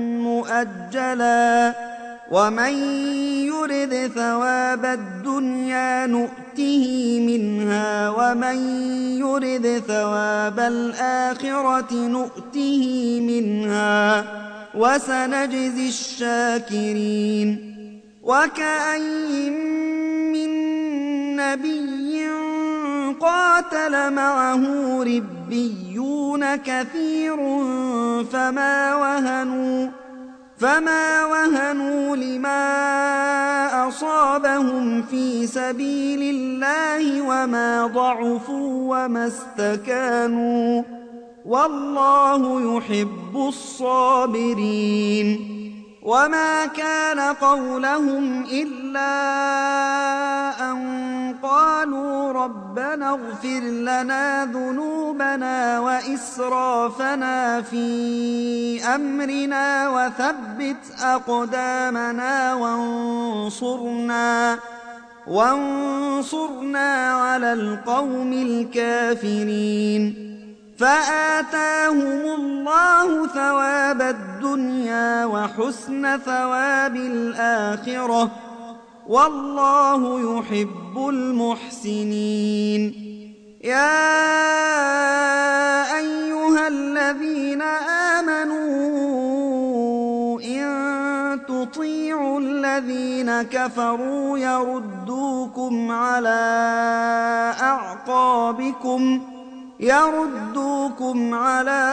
مؤجلا ومن يرد ثواب الدنيا نؤته منها ومن يرد ثواب الآخرة نؤته منها وسنجزي الشاكرين. وكأين من نبي قاتل معه ربيون كثير فما وهنوا فما وهنوا لما أصابهم في سبيل الله وما ضعفوا وما استكانوا والله يحب الصابرين. وما كان قولهم إلا أن قالوا ربنا اغفر لنا ذنوبنا وإسرافنا في أمرنا وثبت أقدامنا وانصرنا وانصرنا على القوم الكافرين. فآتاهم الله ثواب الدنيا وحسن ثواب الآخرة والله يحب المحسنين. يا أيها الذين آمنوا إن تطيعوا الذين كفروا يردوكم على أعقابكم يردوكم على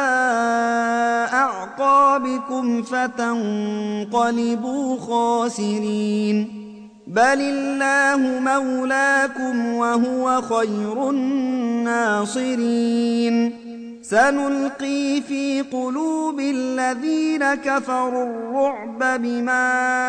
أعقابكم فتنقلبوا خاسرين. بل الله مولاكم وهو خير الناصرين. سنلقي في قلوب الذين كفروا الرعب بما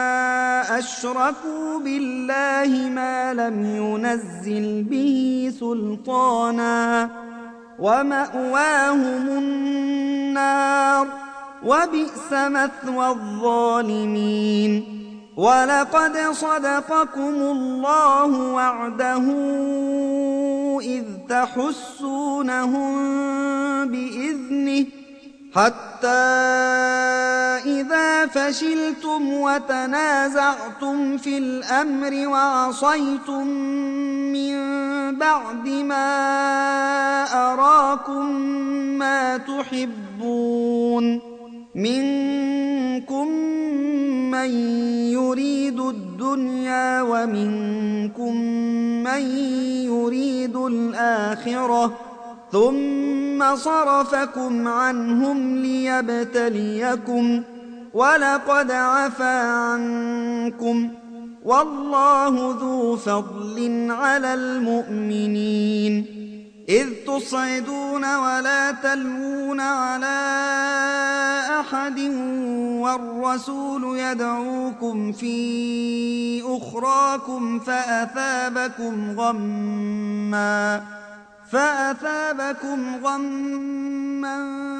أشركوا بالله ما لم ينزل به سلطانا ومأواهم النار وبئس مثوى الظالمين. ولقد صدقكم الله وعده إذ تحسونهم بإذنه حتى إذا فشلتم وتنازعتم في الأمر وعصيتم من بعد ما أراكم ما تحبون منكم من يريد الدنيا ومنكم من يريد الآخرة ثم صرفكم عنهم ليبتليكم ولقد عفا عنكم والله ذو فضل على المؤمنين. إذ تصعدون ولا تلوون على أحد والرسول يدعوكم في أخراكم فأثابكم غمّا فأثابكم غمّا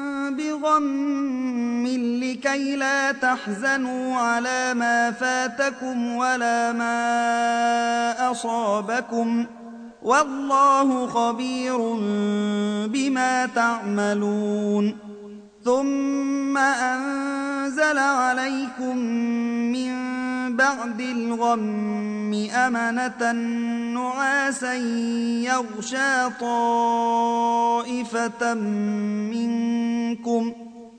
بغمّ لكي لا تحزنوا على ما فاتكم ولا ما أصابكم والله خبير بما تعملون. ثم أنزل عليكم من بعد الغم أمنة نعاسا يغشى طائفة منكم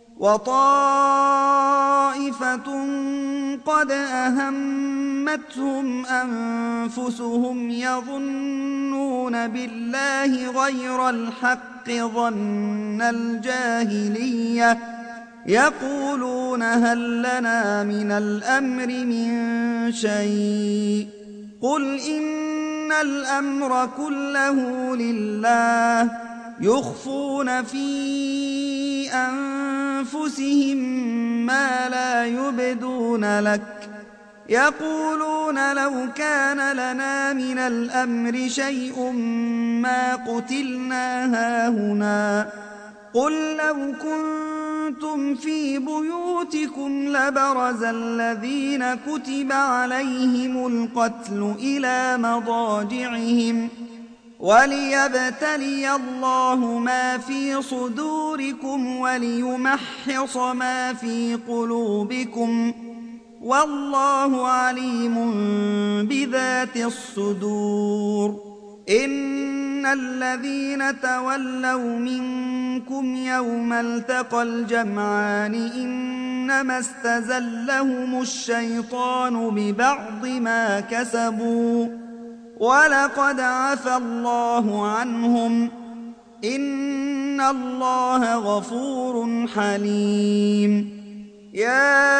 وطائفة قد أهمتهم أنفسهم يظنون بالله غير الحق ظن الجاهلية يقولون هل لنا من الأمر من شيء قل إن الأمر كله لله يخفون في أنفسهم ما لا يبدون لك يقولون لو كان لنا من الأمر شيء ما قتلنا هاهنا قل لو كنتم في بيوتكم لبرز الذين كتب عليهم القتل إلى مضاجعهم وليبتلي الله ما في صدوركم وليمحص ما في قلوبكم والله عليم بذات الصدور. إن الذين تولوا منكم يوم التقى الجمعان إنما استزلهم الشيطان ببعض ما كسبوا ولقد عفا الله عنهم إن الله غفور حليم. يا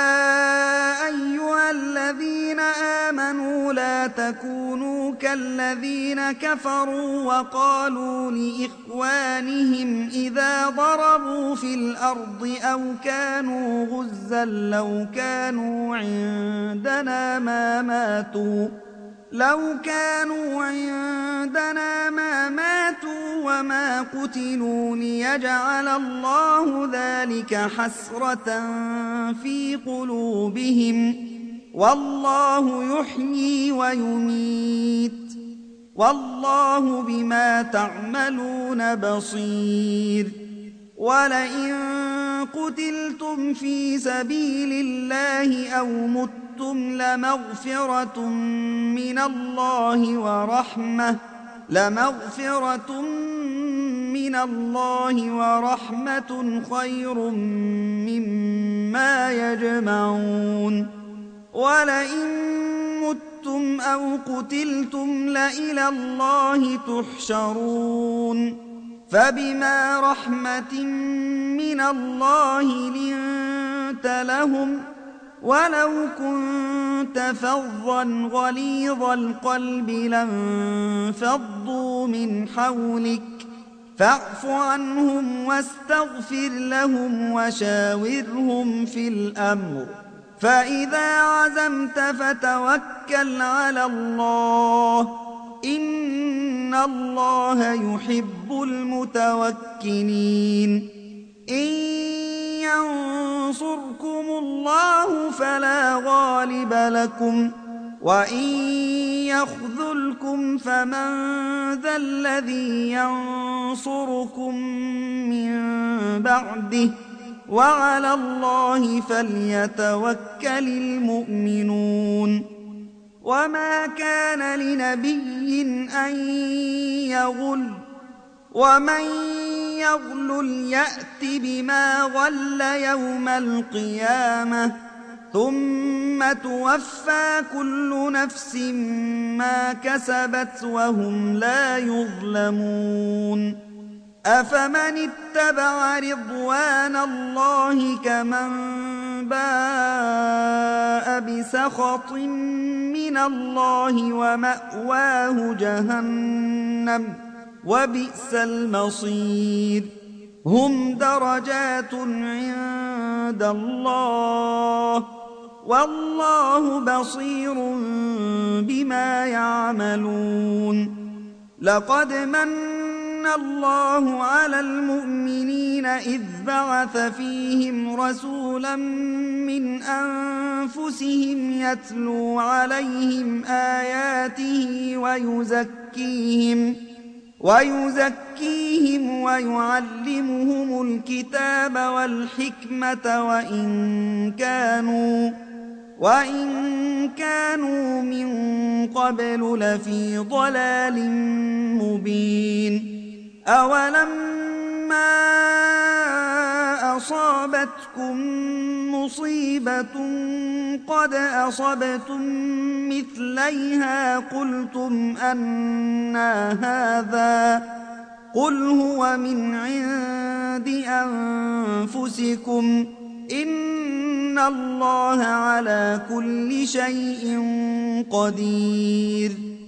أيها الذين آمنوا لا تكونوا كالذين كفروا وقالوا لإخوانهم إذا ضربوا في الأرض أو كانوا غزا لو كانوا عندنا ما ماتوا لو كانوا عندنا ما ماتوا وما قتلوا ليجعل الله ذلك حسرة في قلوبهم والله يحيي ويميت والله بما تعملون بصير ولئن قتلتم في سبيل الله أو متم لمغفرة من الله ورحمة لمغفرة من الله ورحمة خير مما يجمعون ولئن متم أو قتلتم لإلى الله تحشرون فبما رحمة من الله لنت لهم ولو كنت فظا غليظ القلب لانفضوا من حولك فاعف عنهم واستغفر لهم وشاورهم في الأمر فإذا عزمت فتوكل على الله إن الله يحب المتوكلين إن ينصركم الله فلا غالب لكم وإن يخذلكم فمن ذا الذي ينصركم من بعده وعلى الله فليتوكل المؤمنون وما كان لنبي أن يغل ومن يغلل يأت بما غل يوم القيامة ثم توفى كل نفس ما كسبت وهم لا يظلمون أفمن اتبع رضوان الله كمن باء بسخط من الله ومأواه جهنم وبئس المصير هم درجات عند الله والله بصير بما يعملون لقد من الله على المؤمنين إذ بعث فيهم رسولا من أنفسهم يتلو عليهم آياته ويزكيهم ويزكيهم ويعلمهم الكتاب والحكمة وإن كانوا وإن كانوا من قبل لفي ضلال مبين أولما أصابتكم مصيبة قد أصبتم مثليها قلتم أنى هذا قل هو من عند أنفسكم إن الله على كل شيء قدير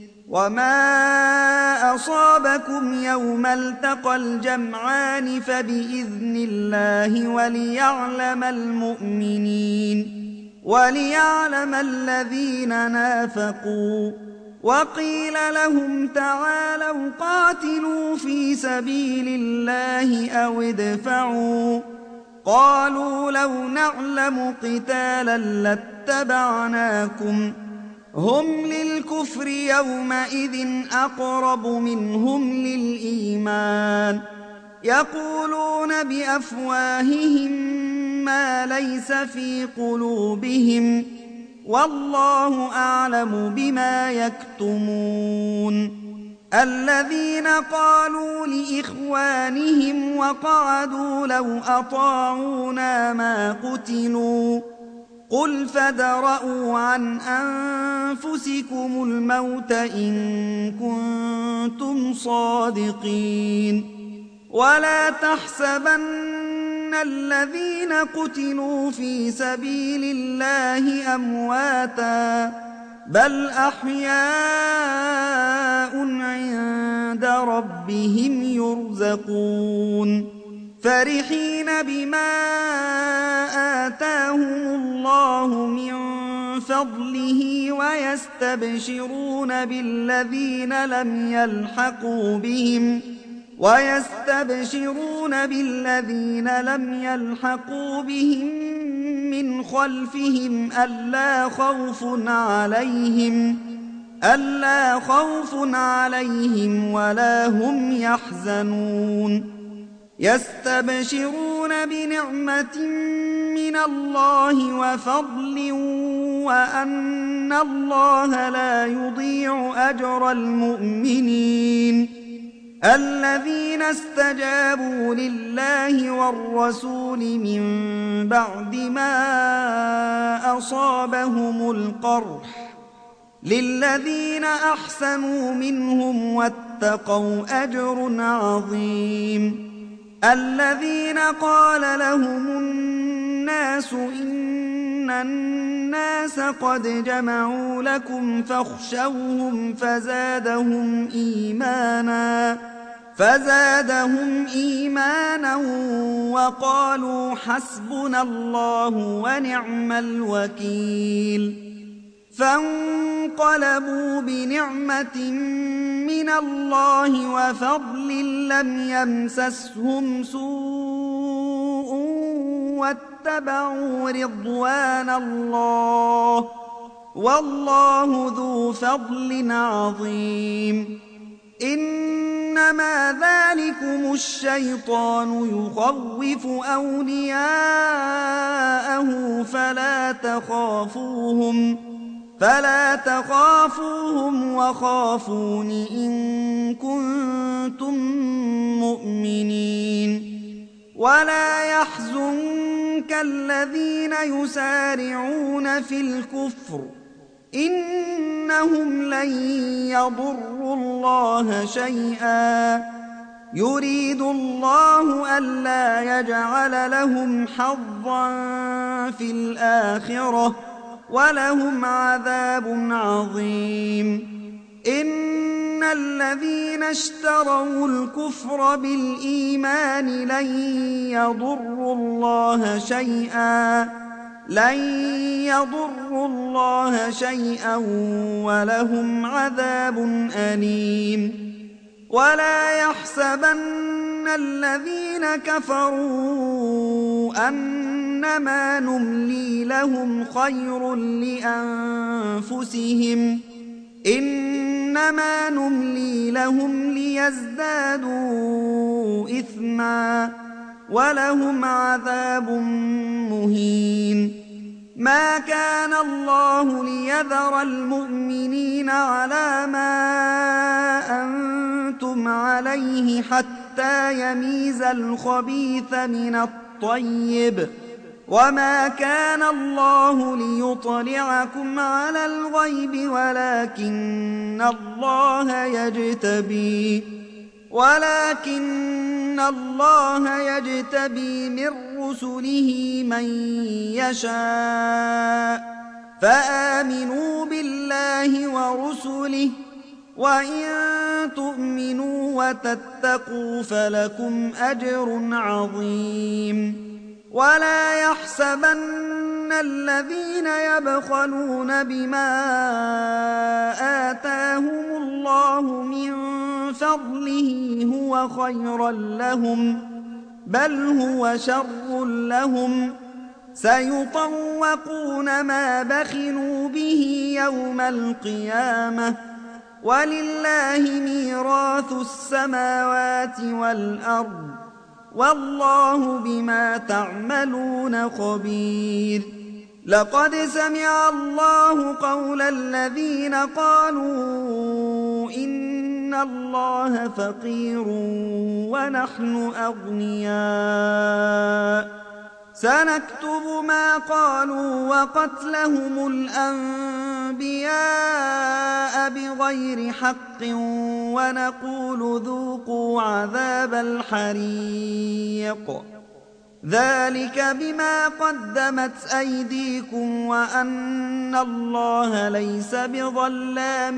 وما أصابكم يوم التقى الجمعان فبإذن الله وليعلم المؤمنين وليعلم الذين نافقوا وقيل لهم تعالوا قاتلوا في سبيل الله أو ادفعوا قالوا لو نعلم قتالا لاتبعناكم هم للكفر يومئذ أقرب منهم للإيمان يقولون بأفواههم ما ليس في قلوبهم والله أعلم بما يكتمون الذين قالوا لإخوانهم وقعدوا لو أطاعونا ما قتلوا قل فادرءوا عن أنفسكم الموت إن كنتم صادقين ولا تحسبن الذين قتلوا في سبيل الله أمواتا بل أحياء عند ربهم يرزقون فرحين بما آتاهم الله من فضله ويستبشرون بالذين لم يلحقوا بهم ويستبشرون بالذين لم يلحقوا بهم من خلفهم ألا خوف عليهم ألا خوف عليهم ولا هم يحزنون يستبشرون بنعمة من الله وفضل وأن الله لا يضيع أجر المؤمنين الذين استجابوا لله والرسول من بعد ما أصابهم القرح للذين أحسنوا منهم واتقوا أجر عظيم الذين قال لهم الناس إن الناس قد جمعوا لكم فاخشوهم فزادهم إيمانا فزادهم إيمانا وقالوا حسبنا الله ونعم الوكيل فانقلبوا بنعمة من الله وفضل لم يمسسهم سوء واتبعوا رضوان الله والله ذو فضل عظيم إنما ذلكم الشيطان يخوف أولياءه فلا تخافوهم فلا تخافوهم وخافون إن كنتم مؤمنين ولا يحزنك الذين يسارعون في الكفر إنهم لن يضروا الله شيئا يريد الله ألا يجعل لهم حظا في الآخرة ولهم عذاب عظيم إن الذين اشتروا الكفر بالإيمان لن يضروا الله شيئا لن يضروا الله شيئا ولهم عذاب أليم ولا يحسبن الذين كفروا أنما نملي لهم خير لأنفسهم إنما نملي لهم ليزدادوا إثما ولهم عذاب مهين ما كان الله ليذر المؤمنين على ما أنتم عليه حتى يميز الخبيث من الطيب وما كان الله ليطلعكم على الغيب ولكن الله يجتبي ولكن الله يجتبي من رسله من يشاء فآمنوا بالله ورسله وإن تؤمنوا وتتقوا فلكم أجر عظيم ولا يحسبن الذين يبخلون بما آتاهم الله من فضله هو خيرا لهم بل هو شر لهم سيطوقون ما بخلوا به يوم القيامة ولله ميراث السماوات والأرض والله بما تعملون خبير لقد سمع الله قول الذين قالوا إن الله فقير ونحن أغنياء سنكتب ما قالوا وقتلهم الأنبياء بغير حق ونقول ذوقوا عذاب الحريق ذلك بما قدمت أيديكم وأن الله ليس بظلام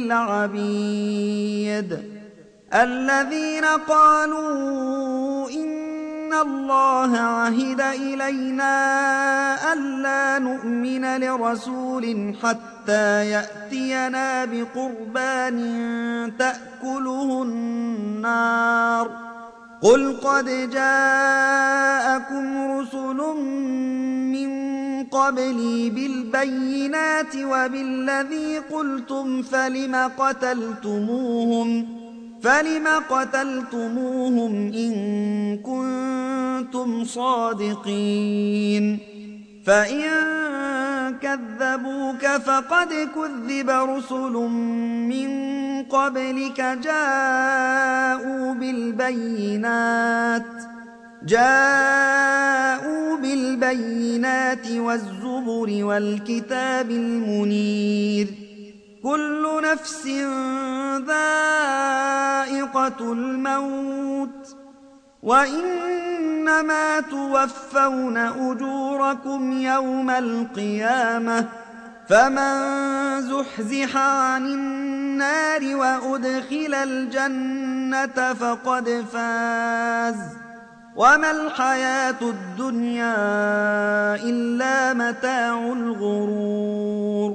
للعبيد الذين قالوا إن الله عهد إلينا ألا نؤمن لرسول حتى يأتينا بقربان تأكله النار قل قد جاءكم رسل من قبلي بالبينات وبالذي قلتم فلم قتلتموهم فلم قتلتموهم إن كنتم صادقين فإن كذبوك فقد كذب رسل من قبلك جاءوا بالبينات جاءوا بالبينات والزبر والكتاب المنير كل نفس ذائقة الموت وإنما توفون أجوركم يوم القيامة فمن زحزح عن النار وأدخل الجنة فقد فاز وما الحياة الدنيا إلا متاع الغرور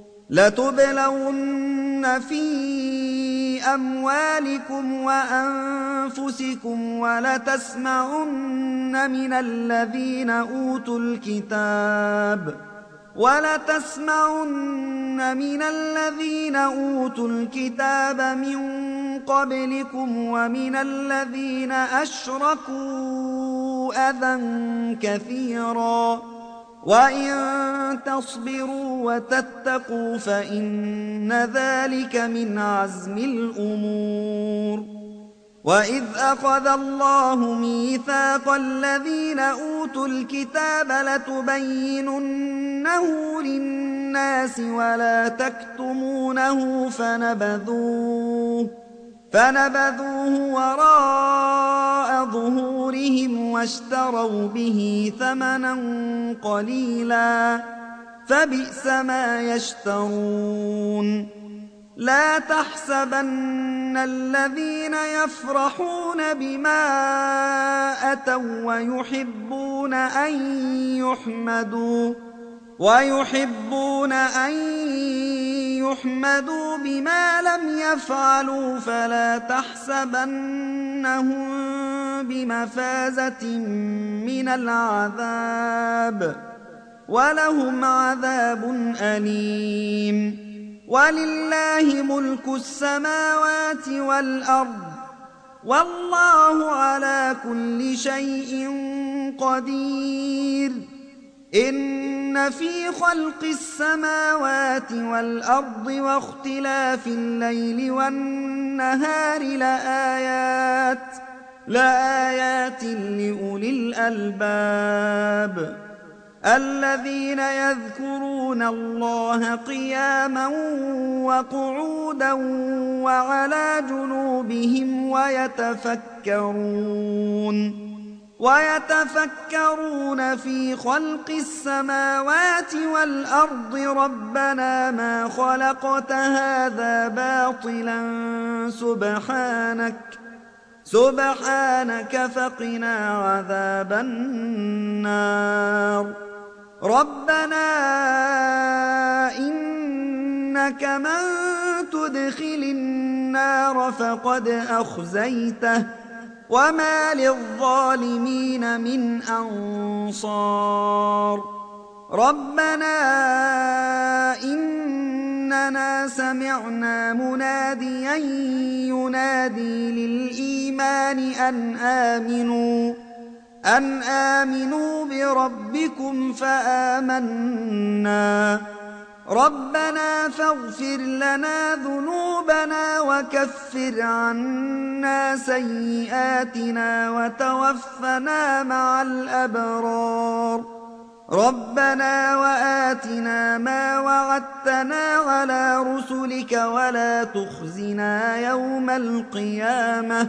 لتبلون في أموالكم وأنفسكم ولتسمعن من الذين أوتوا الكتاب ولتسمعن من الذين أوتوا الكتاب من قبلكم ومن الذين أشركوا أذى كثيرا وإن تصبروا وتتقوا فإن ذلك من عزم الأمور وإذ أخذ الله ميثاق الذين أوتوا الكتاب لتبيننه للناس ولا تكتمونه فنبذوه فنبذوه وراء ظهورهم واشتروا به ثمنا قليلا فبئس ما يشترون لا تحسبن الذين يفرحون بما أتوا ويحبون أن يحمدوا ويحبون أن يحمدوا بما لم يفعلوا فلا تحسبنهم بمفازة من العذاب ولهم عذاب أليم ولله ملك السماوات والأرض والله على كل شيء قدير إن في خلق السماوات والأرض واختلاف الليل والنهار لآيات لآيات لأولي الألباب الذين يذكرون الله قياما وقعودا وعلى جنوبهم ويتفكرون ويتفكرون في خلق السماوات والأرض ربنا ما خلقت هذا باطلا سبحانك سبحانك فقنا عذاب النار ربنا إنك من تدخل النار فقد أخزيته وما للظالمين من أنصار ربنا إننا سمعنا مناديا ينادي للإيمان أن آمنوا أن آمنوا بربكم فآمنا ربنا فاغفر لنا ذنوبنا وكفر عنا سيئاتنا وتوفنا مع الأبرار ربنا وآتنا ما وعدتنا على رسلك ولا تخزنا يوم القيامة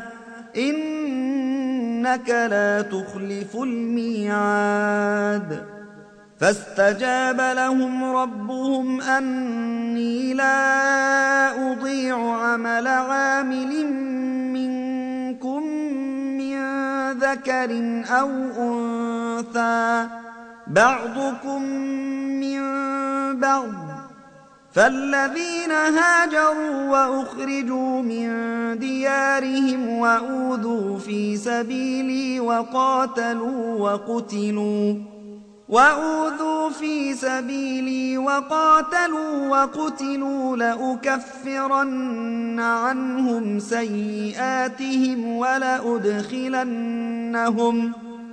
إنك لا تخلف الميعاد فاستجاب لهم ربهم أني لا أضيع عمل عامل منكم من ذكر أو أنثى بعضكم من بعض فالذين هاجروا وأخرجوا من ديارهم وأوذوا في سبيلي وقاتلوا وقتلوا وأوذوا في سبيلي وقاتلوا وقتلوا لأكفرن عنهم سيئاتهم ولأدخلنهم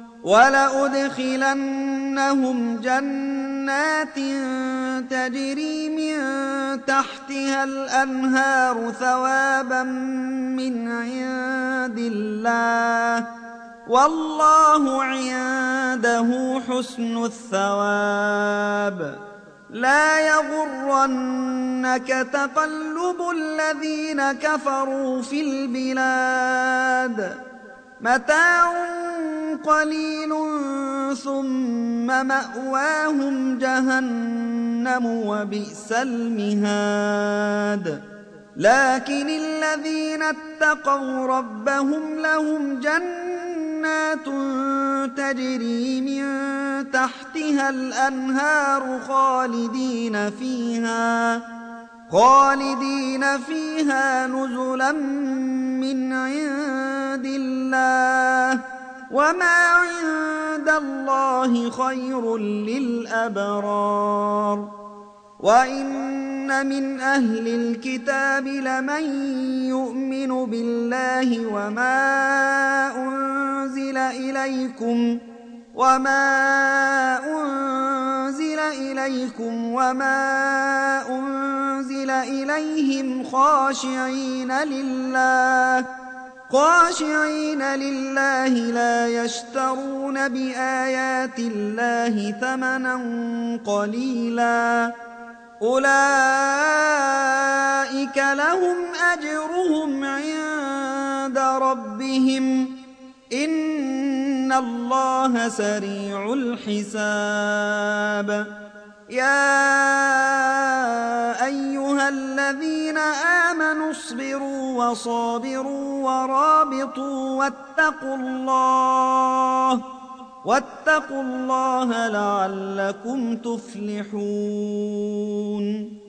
ولأدخلنهم جنات تجري من تحتها الأنهار ثوابا من عند الله والله عنده حسن الثواب. لا يغرنك تقلب الذين كفروا في البلاد متاع قليل ثم مأواهم جهنم وبئس المهاد. لكن الذين اتقوا ربهم لهم جنات تجري من تحتها الأنهار خالدين فيها خالدين فيها نزلا من عند الله وما عند الله خير للأبرار. وإن من أهل الكتاب لمن يؤمن بالله وما أنزل إليكم وما أنزل إليكم وما أنزل إليهم خاشعين لله خاشعين لله لا يشترون بآيات الله ثمنا قليلا أولئك لهم أجرهم عند ربهم إن الله سريع الحساب. يا أيها الذين آمنوا اصبروا وصابروا ورابطوا واتقوا الله واتقوا الله لعلكم تفلحون.